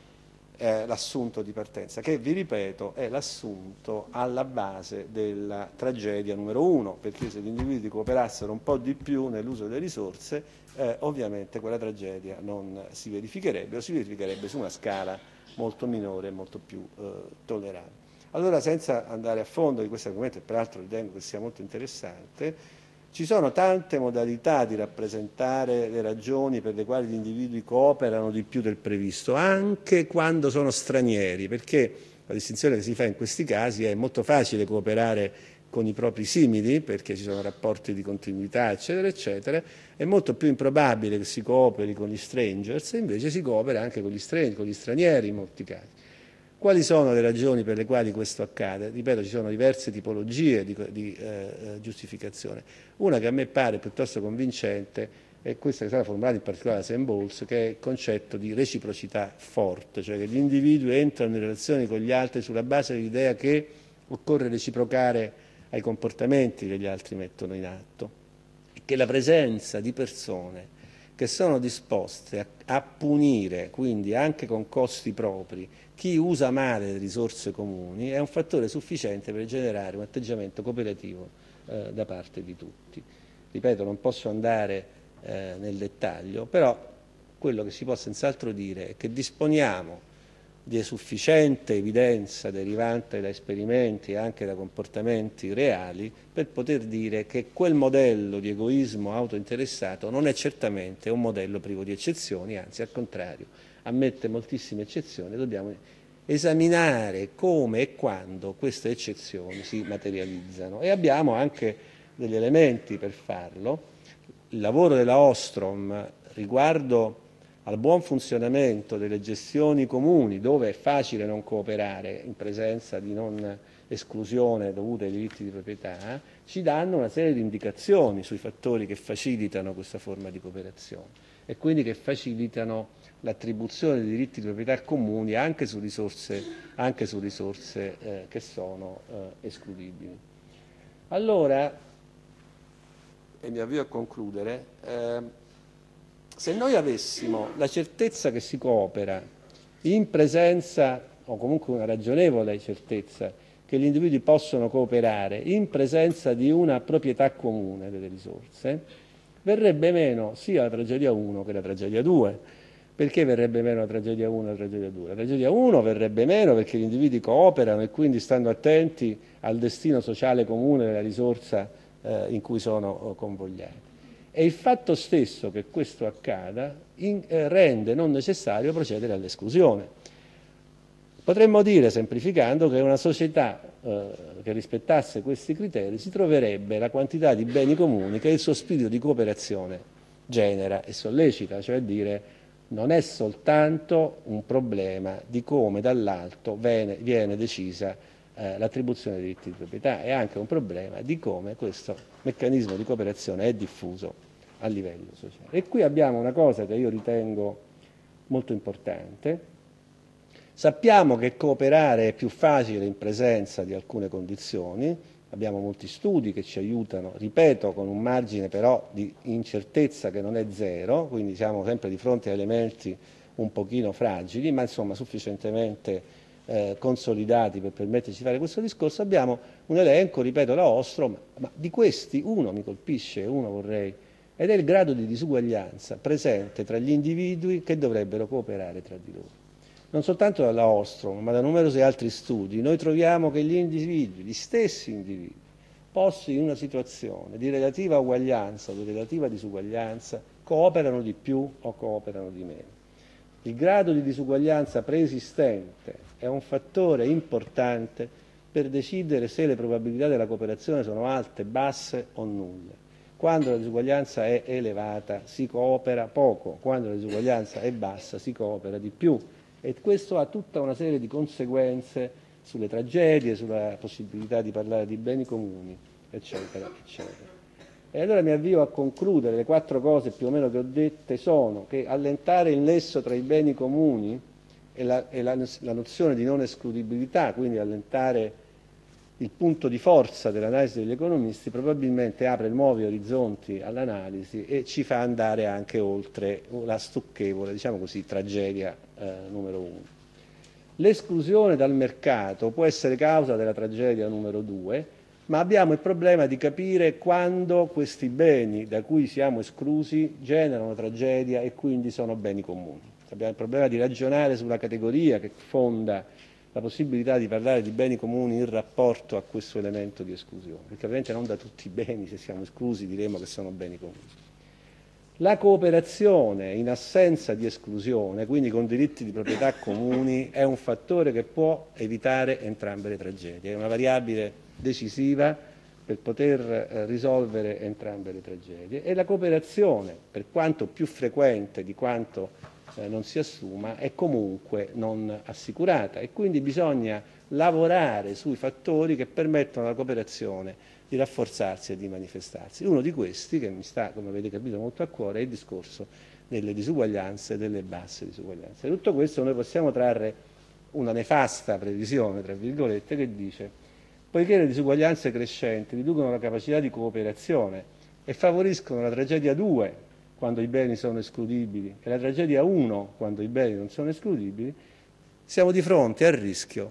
Eh, l'assunto di partenza, che vi ripeto è l'assunto alla base della tragedia numero uno, perché se gli individui cooperassero un po' di più nell'uso delle risorse, eh, ovviamente quella tragedia non si verificherebbe, o si verificherebbe su una scala molto minore e molto più eh, tollerabile. Allora, senza andare a fondo di questo argomento, e peraltro ritengo che sia molto interessante, ci sono tante modalità di rappresentare le ragioni per le quali gli individui cooperano di più del previsto, anche quando sono stranieri, perché la distinzione che si fa in questi casi è molto facile cooperare con i propri simili, perché ci sono rapporti di continuità, eccetera, eccetera, è molto più improbabile che si cooperi con gli strangers, e invece si coopera anche con gli, stranieri, con gli stranieri in molti casi. Quali sono le ragioni per le quali questo accade? Ripeto, ci sono diverse tipologie di, di eh, giustificazione. Una che a me pare piuttosto convincente è questa che è stata formulata in particolare da Saint Bowles, che è il concetto di reciprocità forte, cioè che gli individui entrano in relazioni con gli altri sulla base dell'idea che occorre reciprocare ai comportamenti che gli altri mettono in atto, e che la presenza di persone che sono disposte a, a punire, quindi anche con costi propri, chi usa male le risorse comuni, è un fattore sufficiente per generare un atteggiamento cooperativo eh, da parte di tutti. Ripeto, non posso andare eh, nel dettaglio, però quello che si può senz'altro dire è che disponiamo di sufficiente evidenza derivante da esperimenti e anche da comportamenti reali per poter dire che quel modello di egoismo autointeressato non è certamente un modello privo di eccezioni, anzi al contrario ammette moltissime eccezioni. Dobbiamo esaminare come e quando queste eccezioni si materializzano, e abbiamo anche degli elementi per farlo. Il lavoro della Ostrom riguardo al buon funzionamento delle gestioni comuni, dove è facile non cooperare in presenza di non esclusione dovute ai diritti di proprietà, ci danno una serie di indicazioni sui fattori che facilitano questa forma di cooperazione e quindi che facilitano l'attribuzione di diritti di proprietà comuni anche su risorse, anche su risorse eh, che sono eh, escludibili. Allora, e mi avvio a concludere, eh, se noi avessimo la certezza che si coopera in presenza, o comunque una ragionevole certezza, che gli individui possono cooperare in presenza di una proprietà comune delle risorse, verrebbe meno sia la tragedia uno che la tragedia due. Perché verrebbe meno la tragedia uno e la tragedia due? La tragedia uno verrebbe meno perché gli individui cooperano e quindi stanno attenti al destino sociale comune della risorsa eh, in cui sono convogliati. E il fatto stesso che questo accada in, eh, rende non necessario procedere all'esclusione. Potremmo dire, semplificando, che una società eh, che rispettasse questi criteri si troverebbe la quantità di beni comuni che il suo spirito di cooperazione genera e sollecita, cioè dire non è soltanto un problema di come dall'alto viene, viene decisa eh, l'attribuzione dei diritti di proprietà, è anche un problema di come questo meccanismo di cooperazione è diffuso a livello sociale. E qui abbiamo una cosa che io ritengo molto importante. Sappiamo che cooperare è più facile in presenza di alcune condizioni, abbiamo molti studi che ci aiutano, ripeto, con un margine però di incertezza che non è zero, quindi siamo sempre di fronte a elementi un pochino fragili, ma insomma sufficientemente eh, consolidati per permetterci di fare questo discorso. Abbiamo un elenco, ripeto, la Ostrom, ma di questi uno mi colpisce, uno vorrei, ed è il grado di disuguaglianza presente tra gli individui che dovrebbero cooperare tra di loro. Non soltanto dalla Ostrom, ma da numerosi altri studi, noi troviamo che gli individui, gli stessi individui, posti in una situazione di relativa uguaglianza o di relativa disuguaglianza, cooperano di più o cooperano di meno. Il grado di disuguaglianza preesistente è un fattore importante per decidere se le probabilità della cooperazione sono alte, basse o nulle. Quando la disuguaglianza è elevata si coopera poco, quando la disuguaglianza è bassa si coopera di più. E questo ha tutta una serie di conseguenze sulle tragedie, sulla possibilità di parlare di beni comuni, eccetera, eccetera. E allora mi avvio a concludere. Le quattro cose più o meno che ho dette sono che allentare il nesso tra i beni comuni e la, e la, la nozione di non escludibilità, quindi allentare il punto di forza dell'analisi degli economisti, probabilmente apre nuovi orizzonti all'analisi e ci fa andare anche oltre la stucchevole, diciamo così, tragedia eh, numero uno. L'esclusione dal mercato può essere causa della tragedia numero due, ma abbiamo il problema di capire quando questi beni da cui siamo esclusi generano tragedia e quindi sono beni comuni. Abbiamo il problema di ragionare sulla categoria che fonda la possibilità di parlare di beni comuni in rapporto a questo elemento di esclusione, perché ovviamente non da tutti i beni, se siamo esclusi diremo che sono beni comuni. La cooperazione in assenza di esclusione, quindi con diritti di proprietà comuni, è un fattore che può evitare entrambe le tragedie, è una variabile decisiva per poter eh, risolvere entrambe le tragedie, e la cooperazione, per quanto più frequente di quanto Eh, non si assuma, è comunque non assicurata e quindi bisogna lavorare sui fattori che permettono alla cooperazione di rafforzarsi e di manifestarsi. Uno di questi, che mi sta, come avete capito, molto a cuore, è il discorso delle disuguaglianze e delle basse disuguaglianze. Da tutto questo noi possiamo trarre una nefasta previsione, tra virgolette, che dice: poiché le disuguaglianze crescenti riducono la capacità di cooperazione e favoriscono la tragedia due, quando i beni sono escludibili, e la tragedia uno, quando i beni non sono escludibili, siamo di fronte al rischio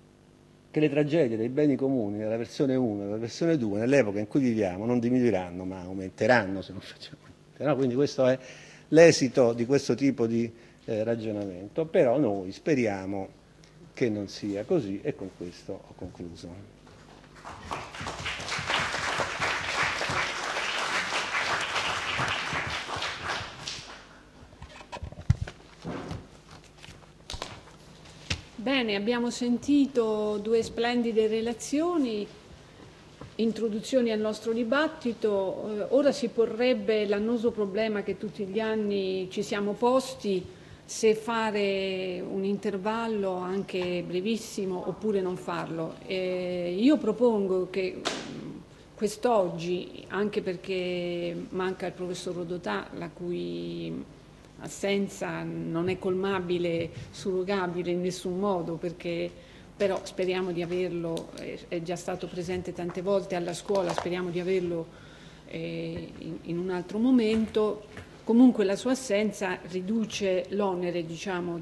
che le tragedie dei beni comuni nella versione uno e nella versione due, nell'epoca in cui viviamo, non diminuiranno ma aumenteranno se non facciamo niente. No? Quindi questo è l'esito di questo tipo di eh, ragionamento, però noi speriamo che non sia così e con questo ho concluso. Bene, abbiamo sentito due splendide relazioni, introduzioni al nostro dibattito. Ora si porrebbe l'annoso problema che tutti gli anni ci siamo posti, se fare un intervallo anche brevissimo oppure non farlo. E io propongo che quest'oggi, anche perché manca il professor Rodotà, la cui assenza non è colmabile, surrogabile in nessun modo, perché però speriamo di averlo, è già stato presente tante volte alla scuola, speriamo di averlo eh, in, in un altro momento. Comunque la sua assenza riduce l'onere, diciamo,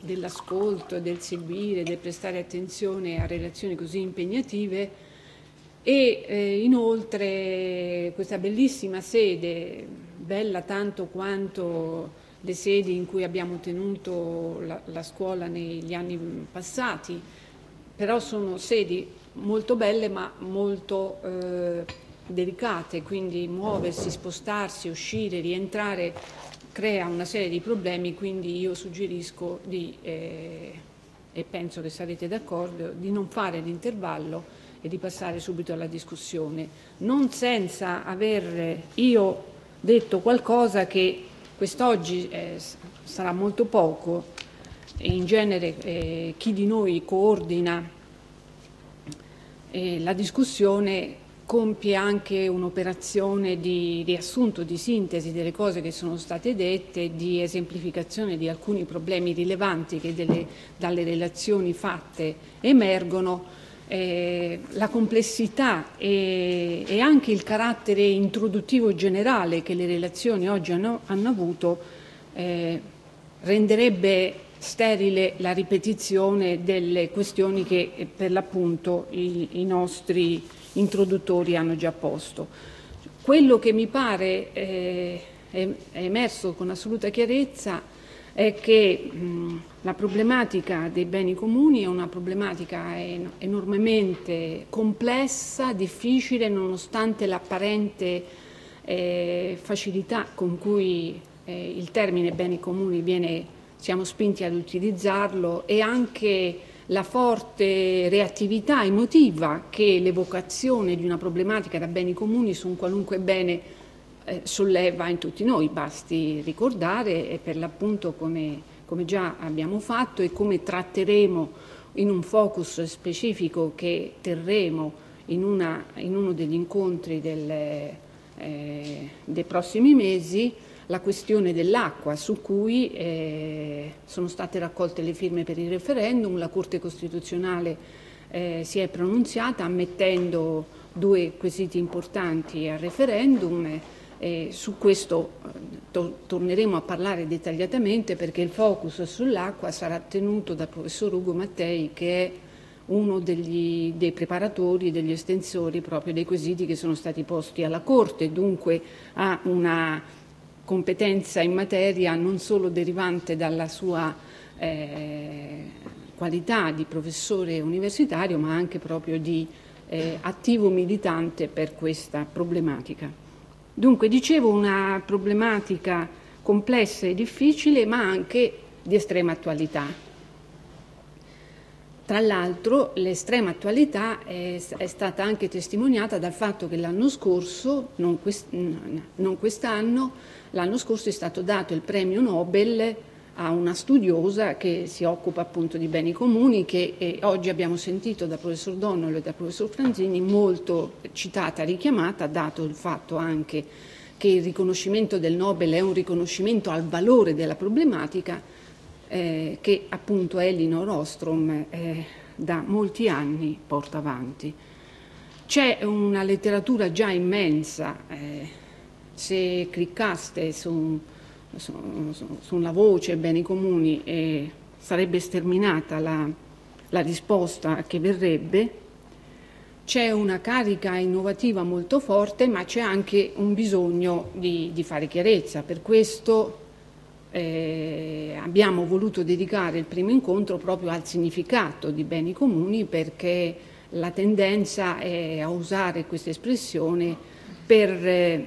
dell'ascolto, del seguire, del prestare attenzione a relazioni così impegnative, e eh, inoltre questa bellissima sede, bella tanto quanto le sedi in cui abbiamo tenuto la, la scuola negli anni passati, però sono sedi molto belle ma molto eh, delicate, quindi muoversi, spostarsi, uscire, rientrare crea una serie di problemi, quindi io suggerisco di, eh, e penso che sarete d'accordo, di non fare l'intervallo e di passare subito alla discussione, non senza aver io detto qualcosa che quest'oggi eh, sarà molto poco. In genere eh, chi di noi coordina eh, la discussione compie anche un'operazione di riassunto, di sintesi delle cose che sono state dette, di esemplificazione di alcuni problemi rilevanti che delle, dalle relazioni fatte emergono. Eh, la complessità e, e anche il carattere introduttivo generale che le relazioni oggi hanno, hanno avuto eh, renderebbe sterile la ripetizione delle questioni che eh, per l'appunto i, i nostri introduttori hanno già posto. Quello che mi pare eh, è, è emerso con assoluta chiarezza è che mh, la problematica dei beni comuni è una problematica en- enormemente complessa, difficile, nonostante l'apparente eh, facilità con cui eh, il termine beni comuni viene, siamo spinti ad utilizzarlo, e anche la forte reattività emotiva che l'evocazione di una problematica da beni comuni su un qualunque bene eh, solleva in tutti noi. Basti ricordare, e per l'appunto come, come già abbiamo fatto e come tratteremo in un focus specifico che terremo in, una, in uno degli incontri del, eh, dei prossimi mesi, la questione dell'acqua, su cui eh, sono state raccolte le firme per il referendum. La Corte Costituzionale eh, si è pronunziata ammettendo due quesiti importanti al referendum. Eh, su questo eh, to- torneremo a parlare dettagliatamente, perché il focus sull'acqua sarà tenuto dal professor Ugo Mattei, che è uno degli, dei preparatori, degli estensori proprio dei quesiti che sono stati posti alla Corte, dunque ha una competenza in materia non solo derivante dalla sua eh, qualità di professore universitario, ma anche proprio di eh, attivo militante per questa problematica. Dunque, dicevo, una problematica complessa e difficile, ma anche di estrema attualità. Tra l'altro, l'estrema attualità è, è stata anche testimoniata dal fatto che l'anno scorso, non, quest, non quest'anno, l'anno scorso è stato dato il premio Nobel a una studiosa che si occupa appunto di beni comuni, che eh, oggi abbiamo sentito dal professor Donnolo e dal professor Franzini, molto citata, richiamata, dato il fatto anche che il riconoscimento del Nobel è un riconoscimento al valore della problematica eh, che appunto Elinor Ostrom eh, da molti anni porta avanti. C'è una letteratura già immensa, eh, se cliccaste su, su, su, su una voce beni comuni eh, sarebbe sterminata la, la risposta che verrebbe. C'è una carica innovativa molto forte, ma c'è anche un bisogno di, di fare chiarezza. Per questo eh, abbiamo voluto dedicare il primo incontro proprio al significato di beni comuni, perché la tendenza è a usare questa espressione per... Eh,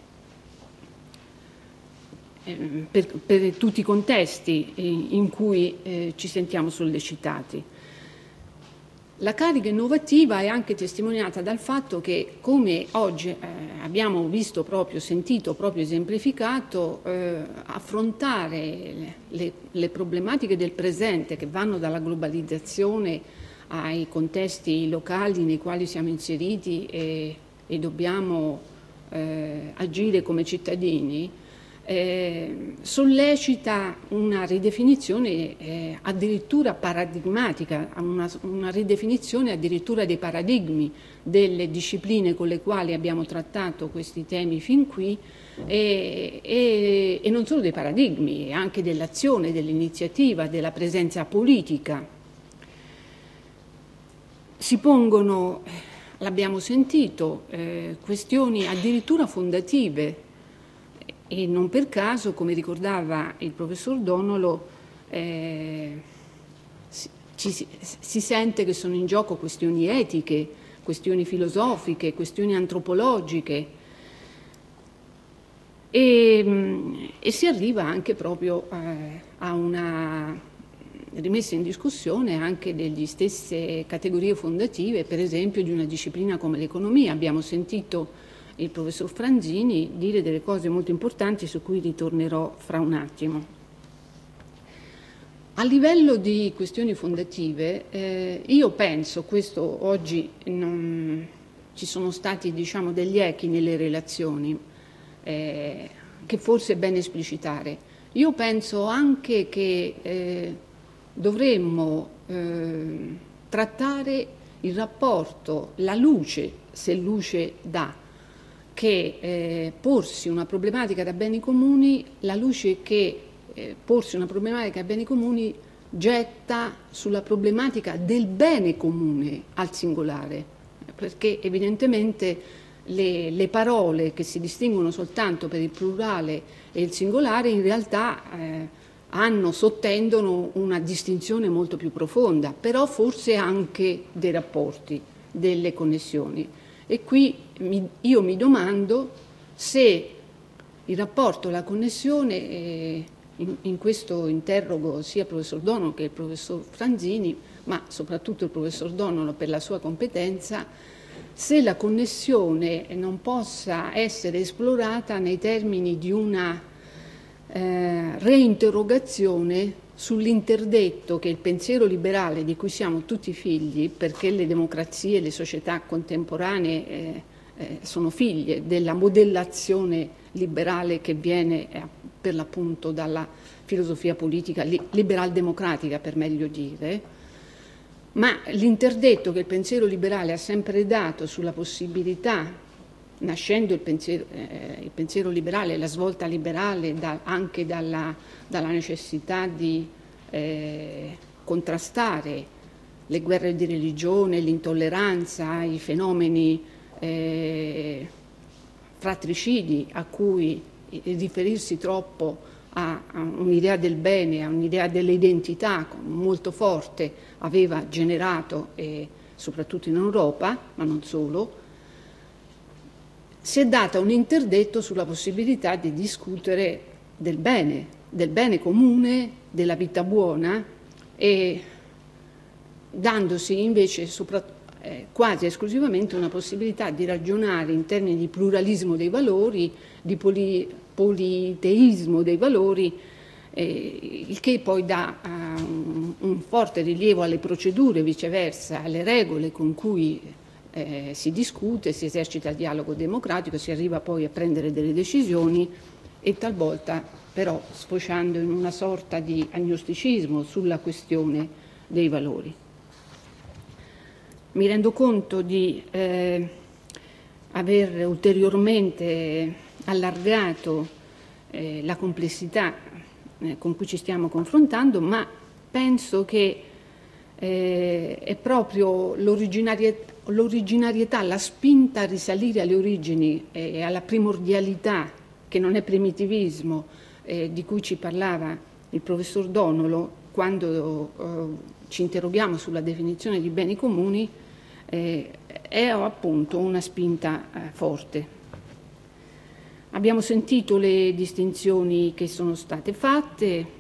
Per, per tutti i contesti in cui eh, ci sentiamo sollecitati. La carica innovativa è anche testimoniata dal fatto che, come oggi eh, abbiamo visto proprio, sentito proprio esemplificato, eh, affrontare le, le problematiche del presente, che vanno dalla globalizzazione ai contesti locali nei quali siamo inseriti e, e dobbiamo eh, agire come cittadini, Eh, sollecita una ridefinizione eh, addirittura paradigmatica, una, una ridefinizione addirittura dei paradigmi delle discipline con le quali abbiamo trattato questi temi fin qui, e, e, e non solo dei paradigmi, anche dell'azione, dell'iniziativa, della presenza politica. Si pongono l'abbiamo sentito, eh, questioni addirittura fondative, e non per caso, come ricordava il professor Donolo, eh, si, ci, si sente che sono in gioco questioni etiche, questioni filosofiche, questioni antropologiche, e, e si arriva anche proprio eh, a una rimessa in discussione anche delle stesse categorie fondative, per esempio di una disciplina come l'economia. Abbiamo sentito il professor Franzini dire delle cose molto importanti su cui ritornerò fra un attimo. A livello di questioni fondative, eh, io penso, questo oggi non, ci sono stati, diciamo, degli echi nelle relazioni eh, che forse è bene esplicitare. Io penso anche che eh, dovremmo eh, trattare il rapporto, la luce, se luce dà, che eh, porsi una problematica da beni comuni, la luce che eh, porsi una problematica da beni comuni getta sulla problematica del bene comune al singolare, perché evidentemente le, le parole che si distinguono soltanto per il plurale e il singolare in realtà eh, hanno, sottendono una distinzione molto più profonda, però forse anche dei rapporti, delle connessioni. E qui mi, io mi domando se il rapporto, la connessione, eh, in, in questo interrogo sia il professor Donolo che il professor Franzini, ma soprattutto il professor Donolo per la sua competenza, se la connessione non possa essere esplorata nei termini di una eh, reinterrogazione sull'interdetto che il pensiero liberale di cui siamo tutti figli, perché le democrazie e le società contemporanee eh, eh, sono figlie della modellazione liberale che viene eh, per l'appunto dalla filosofia politica li, liberal-democratica, per meglio dire, ma l'interdetto che il pensiero liberale ha sempre dato sulla possibilità, nascendo il pensiero, eh, il pensiero liberale, la svolta liberale da, anche dalla, dalla necessità di eh, contrastare le guerre di religione, l'intolleranza, i fenomeni eh, fratricidi a cui riferirsi troppo a, a un'idea del bene, a un'idea dell'identità molto forte aveva generato, eh, soprattutto in Europa, ma non solo, si è data un interdetto sulla possibilità di discutere del bene, del bene comune, della vita buona, e dandosi invece sopra, eh, quasi esclusivamente una possibilità di ragionare in termini di pluralismo dei valori, di poli, politeismo dei valori, eh, il che poi dà uh, un, un forte rilievo alle procedure, viceversa, alle regole con cui Eh, si discute, si esercita il dialogo democratico, si arriva poi a prendere delle decisioni, e talvolta però sfociando in una sorta di agnosticismo sulla questione dei valori. Mi rendo conto di eh, aver ulteriormente allargato eh, la complessità eh, con cui ci stiamo confrontando, ma penso che eh, è proprio l'originarietà l'originarietà, la spinta a risalire alle origini e alla primordialità, che non è primitivismo, eh, di cui ci parlava il professor Donolo quando eh, ci interroghiamo sulla definizione di beni comuni, eh, è appunto una spinta eh, forte. Abbiamo sentito le distinzioni che sono state fatte.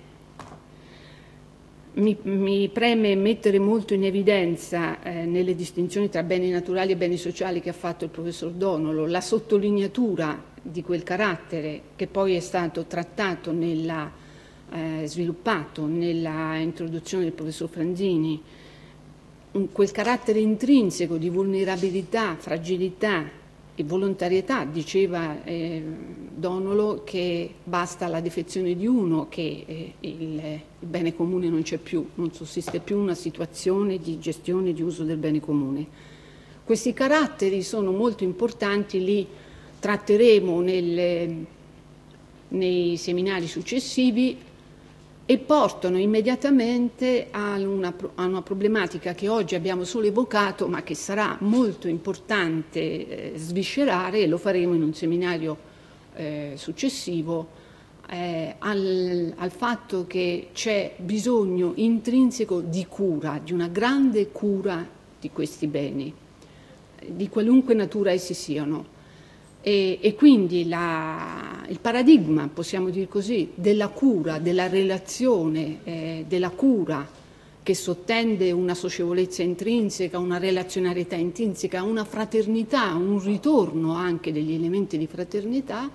Mi, mi preme mettere molto in evidenza eh, nelle distinzioni tra beni naturali e beni sociali che ha fatto il professor Donolo la sottolineatura di quel carattere che poi è stato trattato, nella, eh, sviluppato nella introduzione del professor Franzini, un, quel carattere intrinseco di vulnerabilità, fragilità e volontarietà. Diceva eh, Donolo che basta la defezione di uno che eh, il, il bene comune non c'è più, non sussiste più una situazione di gestione e di uso del bene comune. Questi caratteri sono molto importanti, li tratteremo nelle, nei seminari successivi, e portano immediatamente a una, a una problematica che oggi abbiamo solo evocato, ma che sarà molto importante eh, sviscerare, e lo faremo in un seminario eh, successivo, eh, al, al fatto che c'è bisogno intrinseco di cura, di una grande cura di questi beni, di qualunque natura essi siano. E, e quindi la, il paradigma, possiamo dire così, della cura, della relazione, eh, della cura che sottende una socievolezza intrinseca, una relazionalità intrinseca, una fraternità, un ritorno anche degli elementi di fraternità,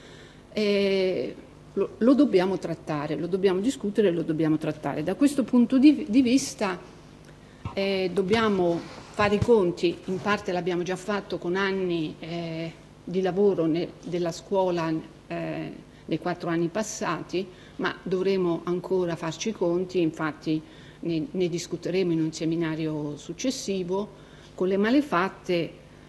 eh, lo, lo dobbiamo trattare, lo dobbiamo discutere e lo dobbiamo trattare. Da questo punto di, di vista eh, dobbiamo fare i conti, in parte l'abbiamo già fatto con anni eh, di lavoro ne, della scuola eh, nei quattro anni passati, ma dovremo ancora farci i conti, infatti ne, ne discuteremo in un seminario successivo, con le malefatte,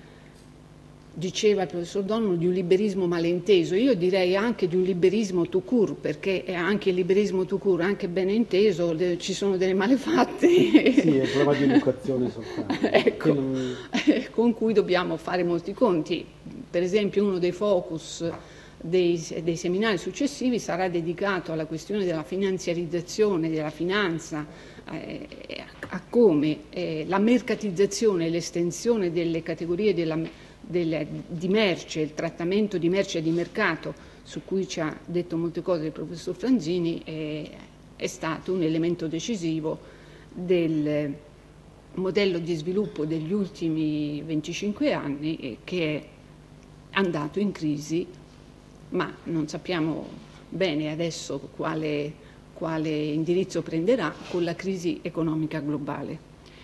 diceva il professor Donno, di un liberismo malinteso. Io direi anche di un liberismo tout court, perché anche il liberismo tout court, anche ben inteso, le, ci sono delle malefatte. Sì, è un problema di educazione soltanto. Ecco, non... con cui dobbiamo fare molti conti. Per esempio uno dei focus dei, dei seminari successivi sarà dedicato alla questione della finanziarizzazione della finanza, eh, a come eh, la mercatizzazione e l'estensione delle categorie della, delle, di merce, il trattamento di merce e di mercato, su cui ci ha detto molte cose il professor Franzini, eh, è stato un elemento decisivo del modello di sviluppo degli ultimi venticinque anni, eh, che è andato in crisi, ma non sappiamo bene adesso quale, quale indirizzo prenderà con la crisi economica globale.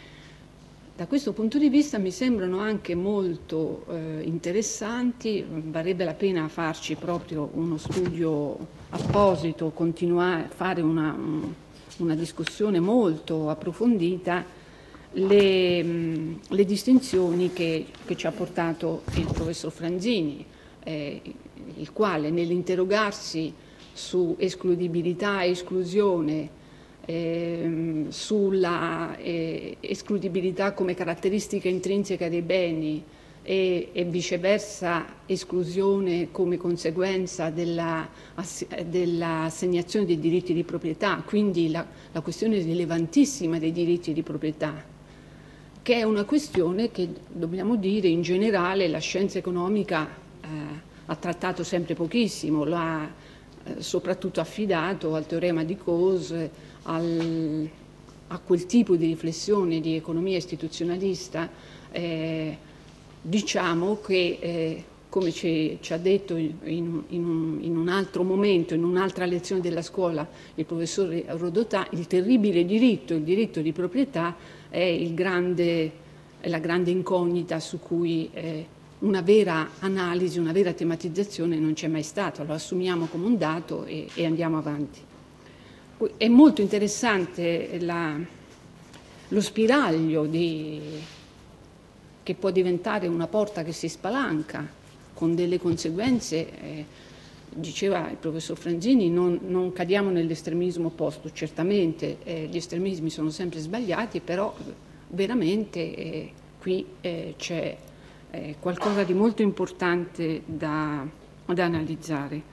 Da questo punto di vista mi sembrano anche molto eh, interessanti, varrebbe la pena farci proprio uno studio apposito, continuare a fare una, una discussione molto approfondita, Le, le distinzioni che, che ci ha portato il professor Franzini, eh, il quale nell'interrogarsi su escludibilità e esclusione, eh, sulla eh, escludibilità come caratteristica intrinseca dei beni e, e viceversa esclusione come conseguenza della, dell'assegnazione dei diritti di proprietà, quindi la, la questione rilevantissima dei diritti di proprietà, che è una questione che, dobbiamo dire, in generale la scienza economica eh, ha trattato sempre pochissimo, lo ha eh, soprattutto affidato al teorema di Coase, al, a quel tipo di riflessione di economia istituzionalista. Eh, diciamo che, eh, come ci, ci ha detto in, in, un, in un altro momento, in un'altra lezione della scuola, il professor Rodotà, il terribile diritto, il diritto di proprietà, è, il grande, è la grande incognita su cui eh, una vera analisi, una vera tematizzazione non c'è mai stata, lo assumiamo come un dato e, e andiamo avanti. È molto interessante la, lo spiraglio di, che può diventare una porta che si spalanca con delle conseguenze, eh, diceva il professor Franzini, non, non cadiamo nell'estremismo opposto, certamente eh, gli estremismi sono sempre sbagliati, però veramente eh, qui eh, c'è eh, qualcosa di molto importante da, da analizzare.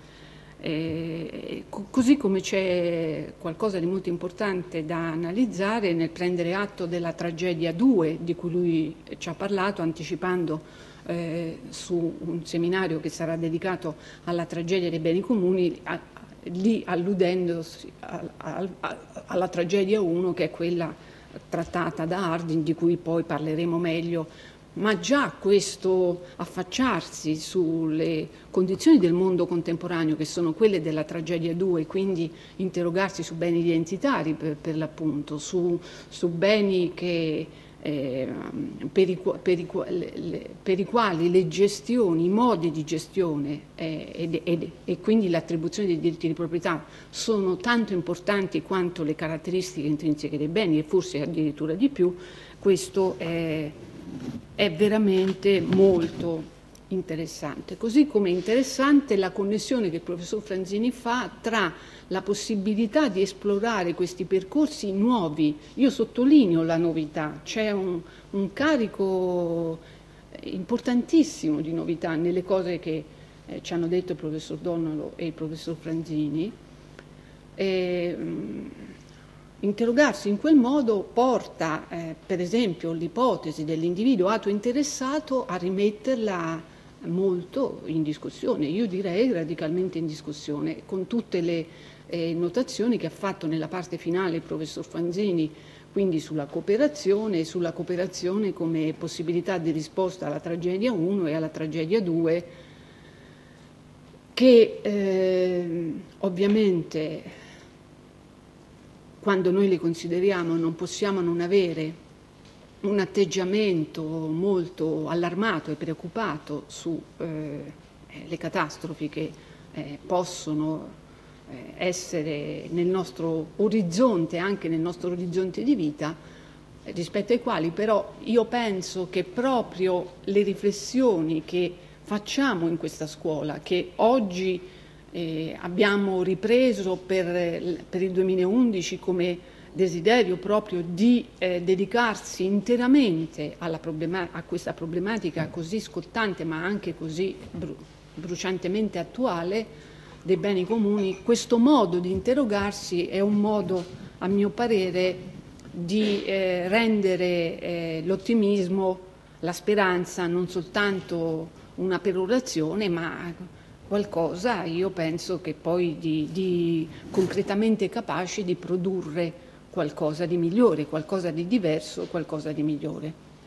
Eh, co così come c'è qualcosa di molto importante da analizzare nel prendere atto della tragedia due di cui lui ci ha parlato, anticipando Eh, su un seminario che sarà dedicato alla tragedia dei beni comuni, a, lì alludendosi a, a, a, alla tragedia uno, che è quella trattata da Harding, di cui poi parleremo meglio, ma già questo affacciarsi sulle condizioni del mondo contemporaneo, che sono quelle della tragedia due, quindi interrogarsi su beni identitari per, per l'appunto, su, su beni che Eh, per, i, per, i, le, per i quali le gestioni, i modi di gestione eh, ed, ed, e quindi l'attribuzione dei diritti di proprietà sono tanto importanti quanto le caratteristiche intrinseche dei beni, e forse addirittura di più. Questo è, è veramente molto interessante, così come interessante la connessione che il professor Franzini fa tra la possibilità di esplorare questi percorsi nuovi. Io sottolineo la novità, c'è un, un carico importantissimo di novità nelle cose che eh, ci hanno detto il professor Donnolo e il professor Franzini. E, mh, interrogarsi in quel modo porta, eh, per esempio, l'ipotesi dell'individuo autointeressato a rimetterla molto in discussione, io direi radicalmente in discussione, con tutte le eh, notazioni che ha fatto nella parte finale il professor Franzini, quindi sulla cooperazione, sulla cooperazione come possibilità di risposta alla tragedia uno e alla tragedia due, che eh, ovviamente quando noi le consideriamo non possiamo non avere un atteggiamento molto allarmato e preoccupato sulle eh, catastrofi che eh, possono eh, essere nel nostro orizzonte, anche nel nostro orizzonte di vita, eh, rispetto ai quali però io penso che proprio le riflessioni che facciamo in questa scuola, che oggi eh, abbiamo ripreso per, per il duemilaundici come desiderio proprio di eh, dedicarsi interamente alla problema- a questa problematica così scottante ma anche così bru- bruciantemente attuale dei beni comuni, questo modo di interrogarsi è un modo, a mio parere, di eh, rendere eh, l'ottimismo, la speranza non soltanto una perorazione ma qualcosa, io penso, che poi di, di concretamente capace di produrre qualcosa di migliore, qualcosa di diverso, qualcosa di migliore.